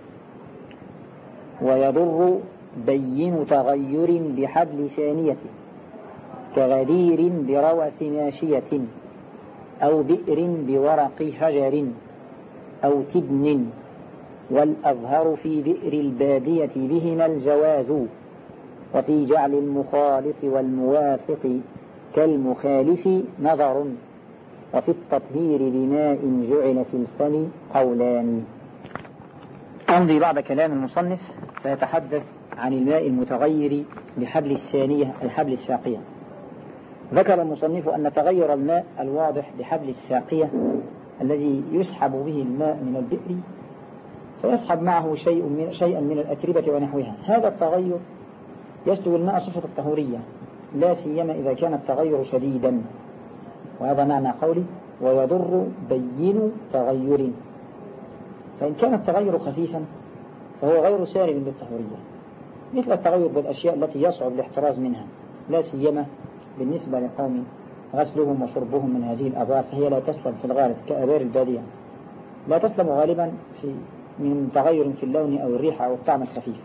ويضر بين تغير بحبل ثانية كغدير بروث ماشية أو بئر بورق شجر أو تبن، والأظهر في بئر البادية بهما الجواز، وفي جعل المخالط والموافق كالمخالف نظر، وفي التطهير بماء جعل في الفم قولان. أمضي بعد كلام المصنف فيتحدث عن الماء المتغير بحبل الثانية الحبل الساقية. ذكر المصنف أن تغير الماء الواضح بحبل الساقية الذي يسحب به الماء من البئر فيسحب معه شيئا من الأتربة ونحوها، هذا التغير يسلب الماء صفة الطهورية، لا سيما إذا كان التغير شديدا، وهذا معنى قولي: ويضر بين تغير. فإن كان التغير خفيفا فهو غير سالم للطهورية، مثل التغير بالأشياء التي يصعب الاحتراز منها، لا سيما بالنسبة لقوم غسلهم وشربهم من هذه الآبار، فهي لا تسلم في الغالب كآبار البادية، لا تسلم غالبا من تغير في اللون أو الريحة أو الطعم الخفيف،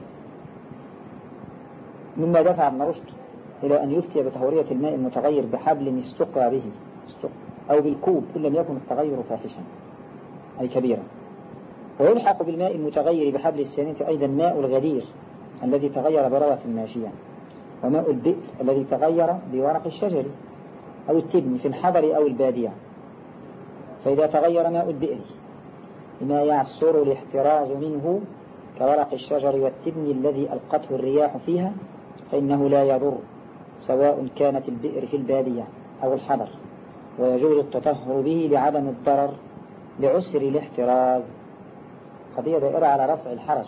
مما دفع ابن رشد إلى أن يفتي بطهورية الماء المتغير بحبل استقى به أو بالكوب إن لم يكن التغير فاحشا أي كبيرا. ويلحق بالماء المتغير بحبل الثانية أيضا ماء الغدير الذي تغير بروث ماشية، وماء البئر الذي تغير بورق الشجر أو التبن في الحضر أو البادية. فإذا تغير ماء البئر بما يعسر الاحتراز منه كورق الشجر والتبن الذي ألقته الرياح فيها فإنه لا يضر، سواء كانت البئر في البادية أو الحضر، ويجوز التطهر به لعدم الضرر لعسر الاحتراز، قضية دائرة على رفع الحرج.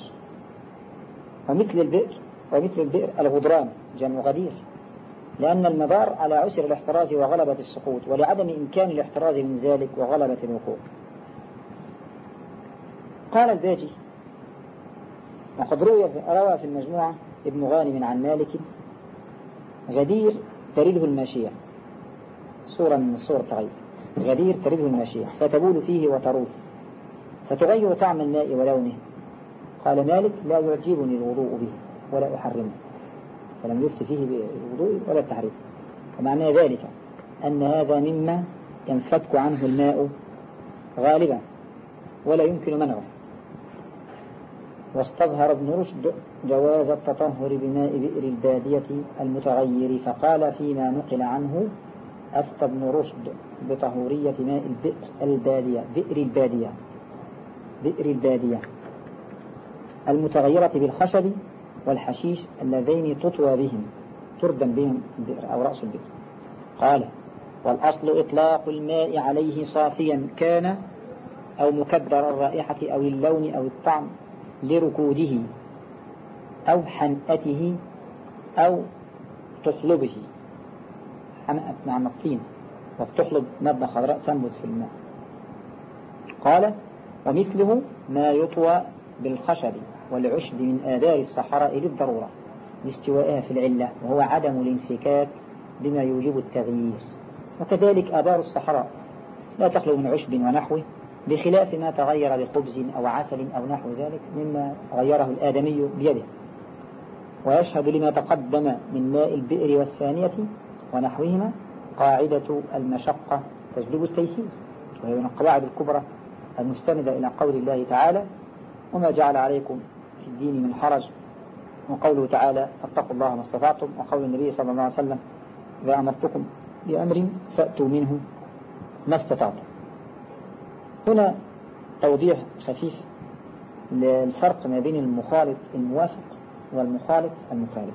ومثل البئر الغدران جمع غدير، لأن المدار على عسر الاحتراز وغلبة السقوط، ولعدم إمكان الاحتراز من ذلك وغلبة الوقوع. قال الباجي وقد روى في المجموعة ابن غانم عن مالك: غدير ترده الماشية، صورة من الصور تغير، غدير ترده الماشية فتبول فيه وتروث فتغير طعم الماء ولونه. قال مالك: لا يعجبني الوضوء به ولا أحرمه، فلم يفت فيه بالوضوء ولا التحريم. ومعنى ذلك أن هذا مما ينفك عنه الماء غالبا ولا يمكن منعه. واستظهر ابن رشد جواز التطهر بماء بئر البادية المتغير، فقال فيما نقل عنه: أفتى ابن رشد بطهورية ماء بئر البادية المتغيرة بالخشب والحشيش اللذين تطوى بهم تردم بهم البئر أو رأس البئر. قال: والأصل إطلاق الماء عليه صافيا كان أو مكدر الرائحة أو اللون أو الطعم لركوده أو حنأته أو تحلبه. حنأت مع الطين، وتحلب مادة خضراء تنبت في الماء. قال: ومثله ما يطوى بالخشب والعشب من آثار الصحراء للضرورة لاستوائها في العلة، وهو عدم الانفكاك بما يوجب التغيير. وكذلك آبار الصحراء لا تخلو من عشب ونحوه، بخلاف ما تغير بخبز أو عسل أو نحو ذلك مما غيره الآدمي بيده. ويشهد لما تقدم من ماء البئر والثانية ونحوهما قاعدة المشقة تجلب التيسير، وهي من القواعد الكبرى المستندة إلى قول الله تعالى: وما جعل عليكم في الدين من حرج، وقوله تعالى: فاتقوا الله ما استطعتم، وقول النبي صلى الله عليه وسلم: إذا أمرتكم بأمر فأتوا منه ما استطعتم. هنا توضيح خفيف للفرق ما بين المخالط الموافق والمخالط المخالف.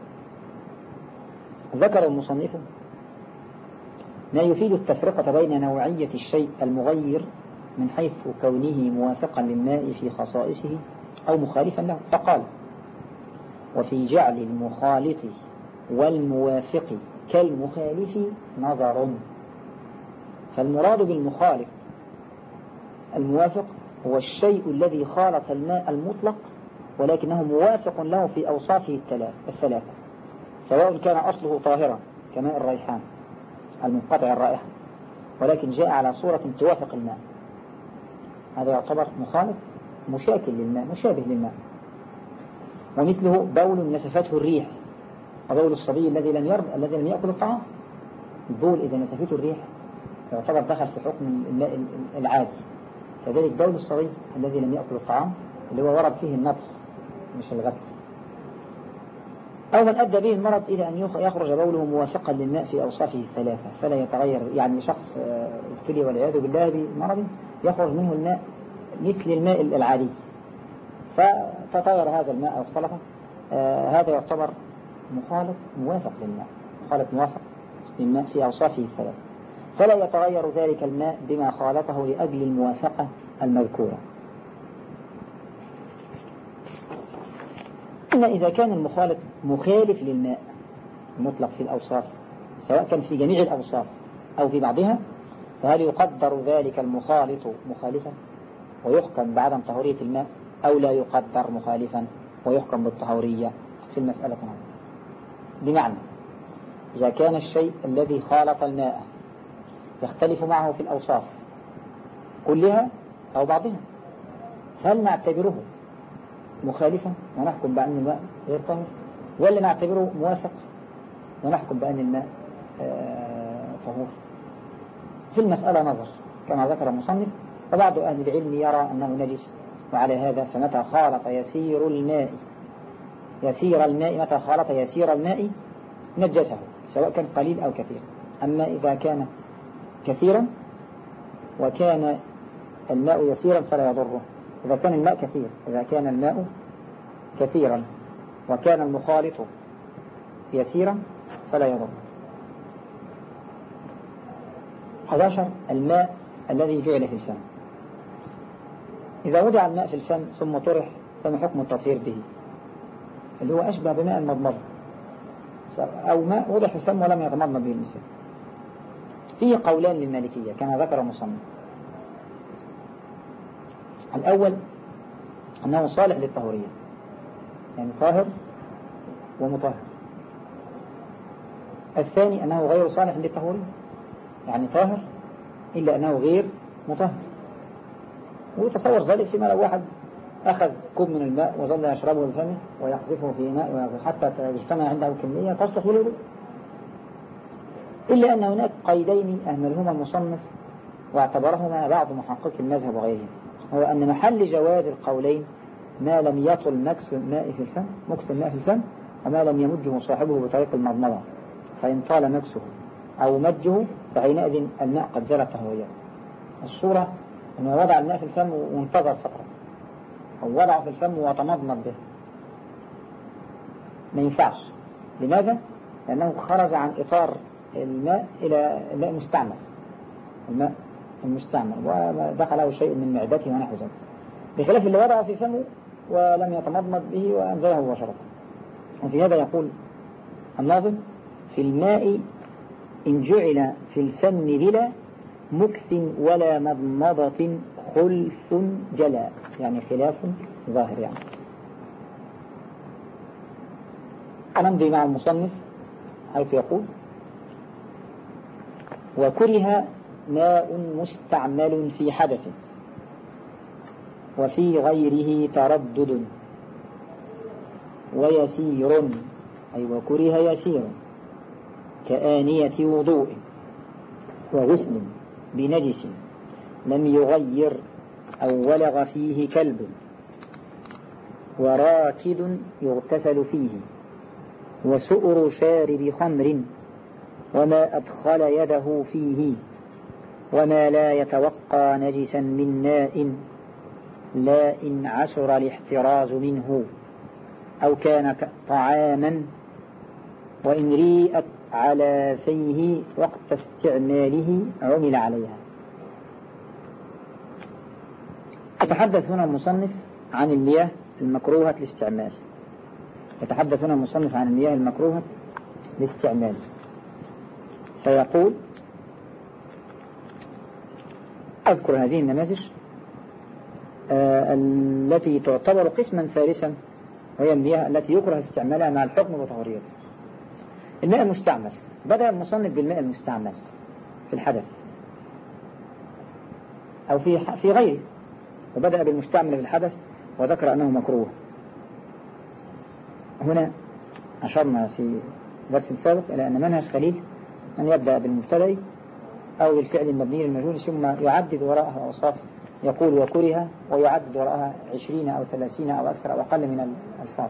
ذكر المصنف ما يفيد التفرقة بين نوعية الشيء المغير من حيث كونه موافقا للماء في خصائصه أو مخالفا له، فقال: وفي جعل المخالط والموافق كالمخالف نظر. فالمراد بالمخالف الموافق هو الشيء الذي خالط الماء المطلق ولكنه موافق له في أوصافه الثلاثة، سواء كان أصله طاهرا كماء الريحان المنقطع الرائحة ولكن جاء على صورة توافق الماء، هذا يعتبر مخالف مشاكل للماء مشابه للماء. ومثله بول نسفته الريح، وبول الصبي الذي لم يأكل الطعام. البول إذا نسفته الريح يعتبر دخل في حكم الماء العادي، كذلك بول الصبي الذي لم يأكل الطعام اللي هو ورد فيه النطق مش الغسل. أو من أدى به المرض إلى أن يخرج بوله موافقا للماء في أوصافه الثلاثة فلا يتغير، يعني شخص ابتلي والعياذ بالله بمرض يخرج منه الماء مثل الماء العادي فتطير هذا الماء أو اختلط، هذا يعتبر مخالط موافق للماء، مخالط موافق للماء في أوصافه الثلاثة، فلا يتغير ذلك الماء بما خالطه لأجل الموافقة المذكورة. أما إذا كان المخالط مخالف للماء المطلق في الأوصاف سواء كان في جميع الأوصاف أو في بعضها، فهل يقدر ذلك المخالط مخالفا ويحكم بعدم طهورية الماء، أو لا يقدر مخالفا ويحكم بالطهورية في المسألة هذه؟ بمعنى إذا كان الشيء الذي خالط الماء يختلف معه في الأوصاف كلها أو بعضها، هل نعتبره مخالفا ونحكم بأن الماء غير طاهر، ولا نعتبره موافق ونحكم بأن الماء طهور؟ في المسألة نظر كما ذكر المصنف، فبعض أهل العلم يرى أنه نجس، وعلى هذا فمتى خالط يسير الماء نجسه سواء كان قليل أو كثير. أما إذا كان كثيرا وكان الماء يسيرا فلا يضره. إذا كان الماء كثيرا وكان المخالط يسيرا فلا يضره. 11. الماء الذي جعل في الفم. إذا وضع الماء في الفم ثم طرح فما حكم التطهير به، اللي هو أشبه بماء المضمضة أو ماء وضع في الفم ولم يتمضمض به الإنسان. فيه قولان للمالكية كما ذكر المصنف. الأول أنه صالح للطهورية يعني طاهر ومطهر. الثاني أنه غير صالح للطهور، يعني طاهر إلا أنه غير مطهر. وتصور ذلك فيما لو واحد أخذ كوب من الماء وظل يشربه بفمه ويحذفه في إناء حتى يجتمع عنده كمية تصلح للوضوء، إلا أن هناك قيدين أهملهما المصنف واعتبرهما بعض محقق المذهب وغيرهم، هو أن محل جواز القولين ما لم يطل مكث الماء في الفم وما لم يمجه صاحبه بطريق المضمضة، فإن طال مكثه أو مجه فحينئذ الماء قد زال طهوريته. الصورة أنه وضع الماء في الفم وانتظر فترة، أو وضعه في الفم وتمضمض به، ما ينفعش. لماذا؟ لأنه خرج عن إطار الماء إلى الماء المستعمل ودخله شيء من معدته ونحو ذلك، بخلاف اللي وضعه في فمه ولم يتمضمض به وأنزله مباشرة. وفي هذا يقول الناظم: في الماء إن جعل في الفم بلا مكث ولا مضمضة خلف جلا، يعني خلاف ظاهر. يعني نمضي مع المصنف حيث يقول: وكره ماء مستعمل في حدث وفي غيره تردد ويسير، أي وكره يسير كآنية وضوء وغسل بنجس لم يغير أو ولغ فيه كلب وراكد يغتسل فيه وسؤر شارب خمر وما أدخل يده فيه وما لا يتوقى نجسا من ماء لا إن عسر الاحتراز منه أو كان طعاما وإن ريئت على فيه وقت استعماله عمل عليها. يتحدث هنا المصنف عن المياه المكروهة للاستعمال، فيقول: أذكر هذه النماذج التي تعتبر قسما ثالثا، وهي المياه التي يكره استعمالها مع الحكم بطهوريته. الماء المستعمل، بدأ المصنف بالماء المستعمل في الحدث أو في غيره، وبدأ بالمستعمل في الحدث وذكر أنه مكروه. هنا أشرنا في درس سابق إلى أن منهج خليل أن يبدأ بالمبتدأ أو بالفعل المبني للمجهول ثم يعدد وراءها أوصاف، يقول وكره ويعدد وراءها 20 أو 30 أو أكثر أو أقل من الألفاظ.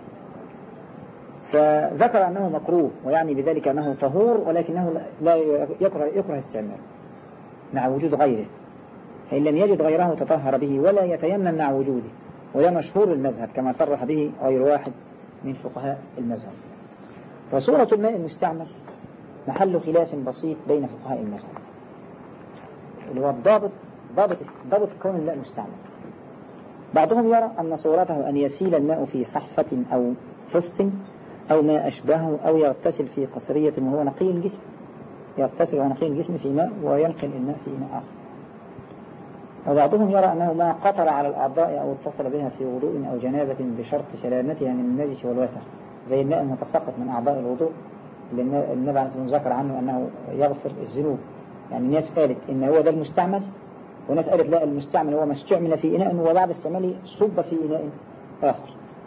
فذكر أنه مكروه، ويعني بذلك أنه طهور ولكنه لا يكره استعماله مع وجود غيره، فإن لم يجد غيره تطهر به ولا يتيمم مع وجوده، وده مشهور المذهب كما صرح به غير واحد من فقهاء المذهب. وصورة الماء المستعمل محل خلاف بسيط بين فقهاء المذهب، اللي هو ضابط كون الماء المستعمل. بعضهم يرى أن صورته أن يسيل الماء في صحفة أو فسط أو ما أشبهه أو يغتسل في قصرية وهو نقي الجسم، يغتسل ونقي الجسم في ماء وينقل الماء في ماء آخر. وبعضهم يرى أنه ما قطر على الأعضاء أو اتصل بها في وضوء أو جنابة بشرط سلامتها من النجس والوسخ، زي الماء المتساقط من أعضاء الوضوء اللي النبي عليه الصلاة والسلام ذكر عنه أنه يغفر الذنوب. يعني الناس قالت إن هو ده المستعمل، وناس قالت لا، المستعمل هو ما استعمل في إناء وبعد استعماله صب في إناء آخر.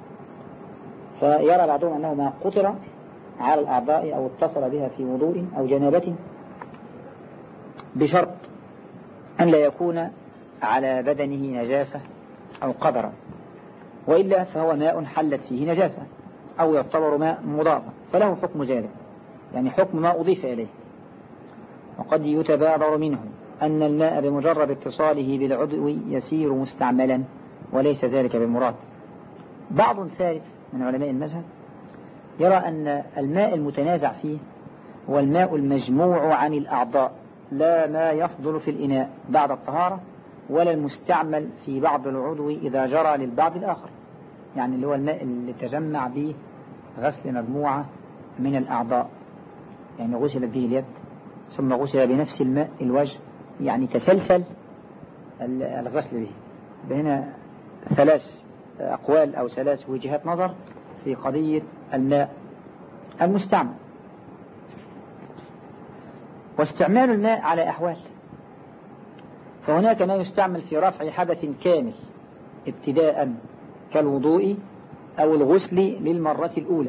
فيرى بعضهم أنه ما قطر على الأعضاء أو اتصل بها في وضوء أو جنابة بشرط أن لا يكون على بدنه نجاسة أو قدرا، وإلا فهو ماء حلت فيه نجاسة أو يعتبر ماء مضافا فله حكم ذلك، يعني حكم ما أضيف إليه. وقد يتبادر منه أن الماء بمجرد اتصاله بالعضو يسير مستعملا وليس ذلك بالمراد. بعض ثالث من علماء المذهب يرى أن الماء المتنازع فيه هو الماء المجموع عن الأعضاء، لا ما يفضل في الإناء بعد الطهارة، ولا المستعمل في بعض العضو إذا جرى للبعض الآخر، يعني اللي هو الماء اللي تجمع به غسل مجموعة من الأعضاء، يعني غسل به اليد ثم غسل بنفس الماء الوجه، يعني تسلسل الغسل به. هنا 3 أقوال أو 3 وجهات نظر في قضية الماء المستعمل. واستعمال الماء على أحوال، فهناك ما يستعمل في رفع حدث كامل ابتداء كالوضوء أو الغسل للمرة الأولى،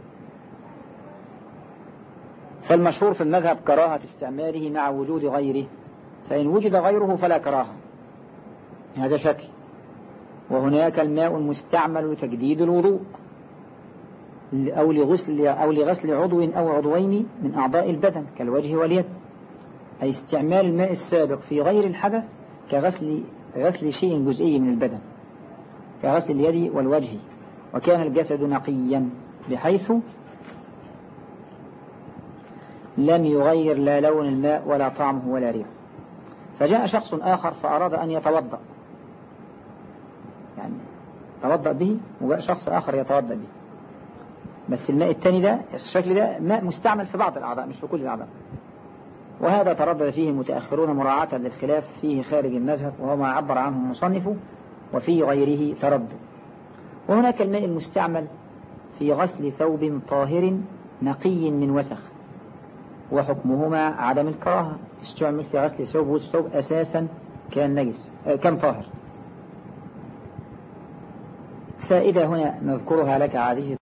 فالمشهور في المذهب كراهة استعماله مع وجود غيره، فإن وجد غيره فلا كراهة، هذا شكل. وهناك الماء المستعمل لتجديد الوضوء أو لغسل عضو أو عضوين من أعضاء البدن كالوجه واليد، أي استعمال الماء السابق في غير الحدث كغسل شيء جزئي من البدن كغسل اليد والوجه، وكان الجسد نقيا بحيث لم يغير لا لون الماء ولا طعمه ولا ريحه. فجاء شخص آخر فأراد أن يتوضأ، يعني توضأ به، وجاء شخص آخر يتوضأ به، بس الماء الثاني ده الشكل ده ماء مستعمل في بعض الأعضاء مش في كل الأعضاء، وهذا تردد فيه المتأخرون مراعاة للخلاف فيه خارج المذهب، وهو ما عبر عنه المصنف، وفي غيره تردد. وهناك الماء المستعمل في غسل ثوب طاهر نقي من وسخ، وحكمهما عدم الكراهة، استعمل في غسل ثوب والثوب أساسا كان نجس كان طاهر. فإذا هنا نذكرها لك عزيزي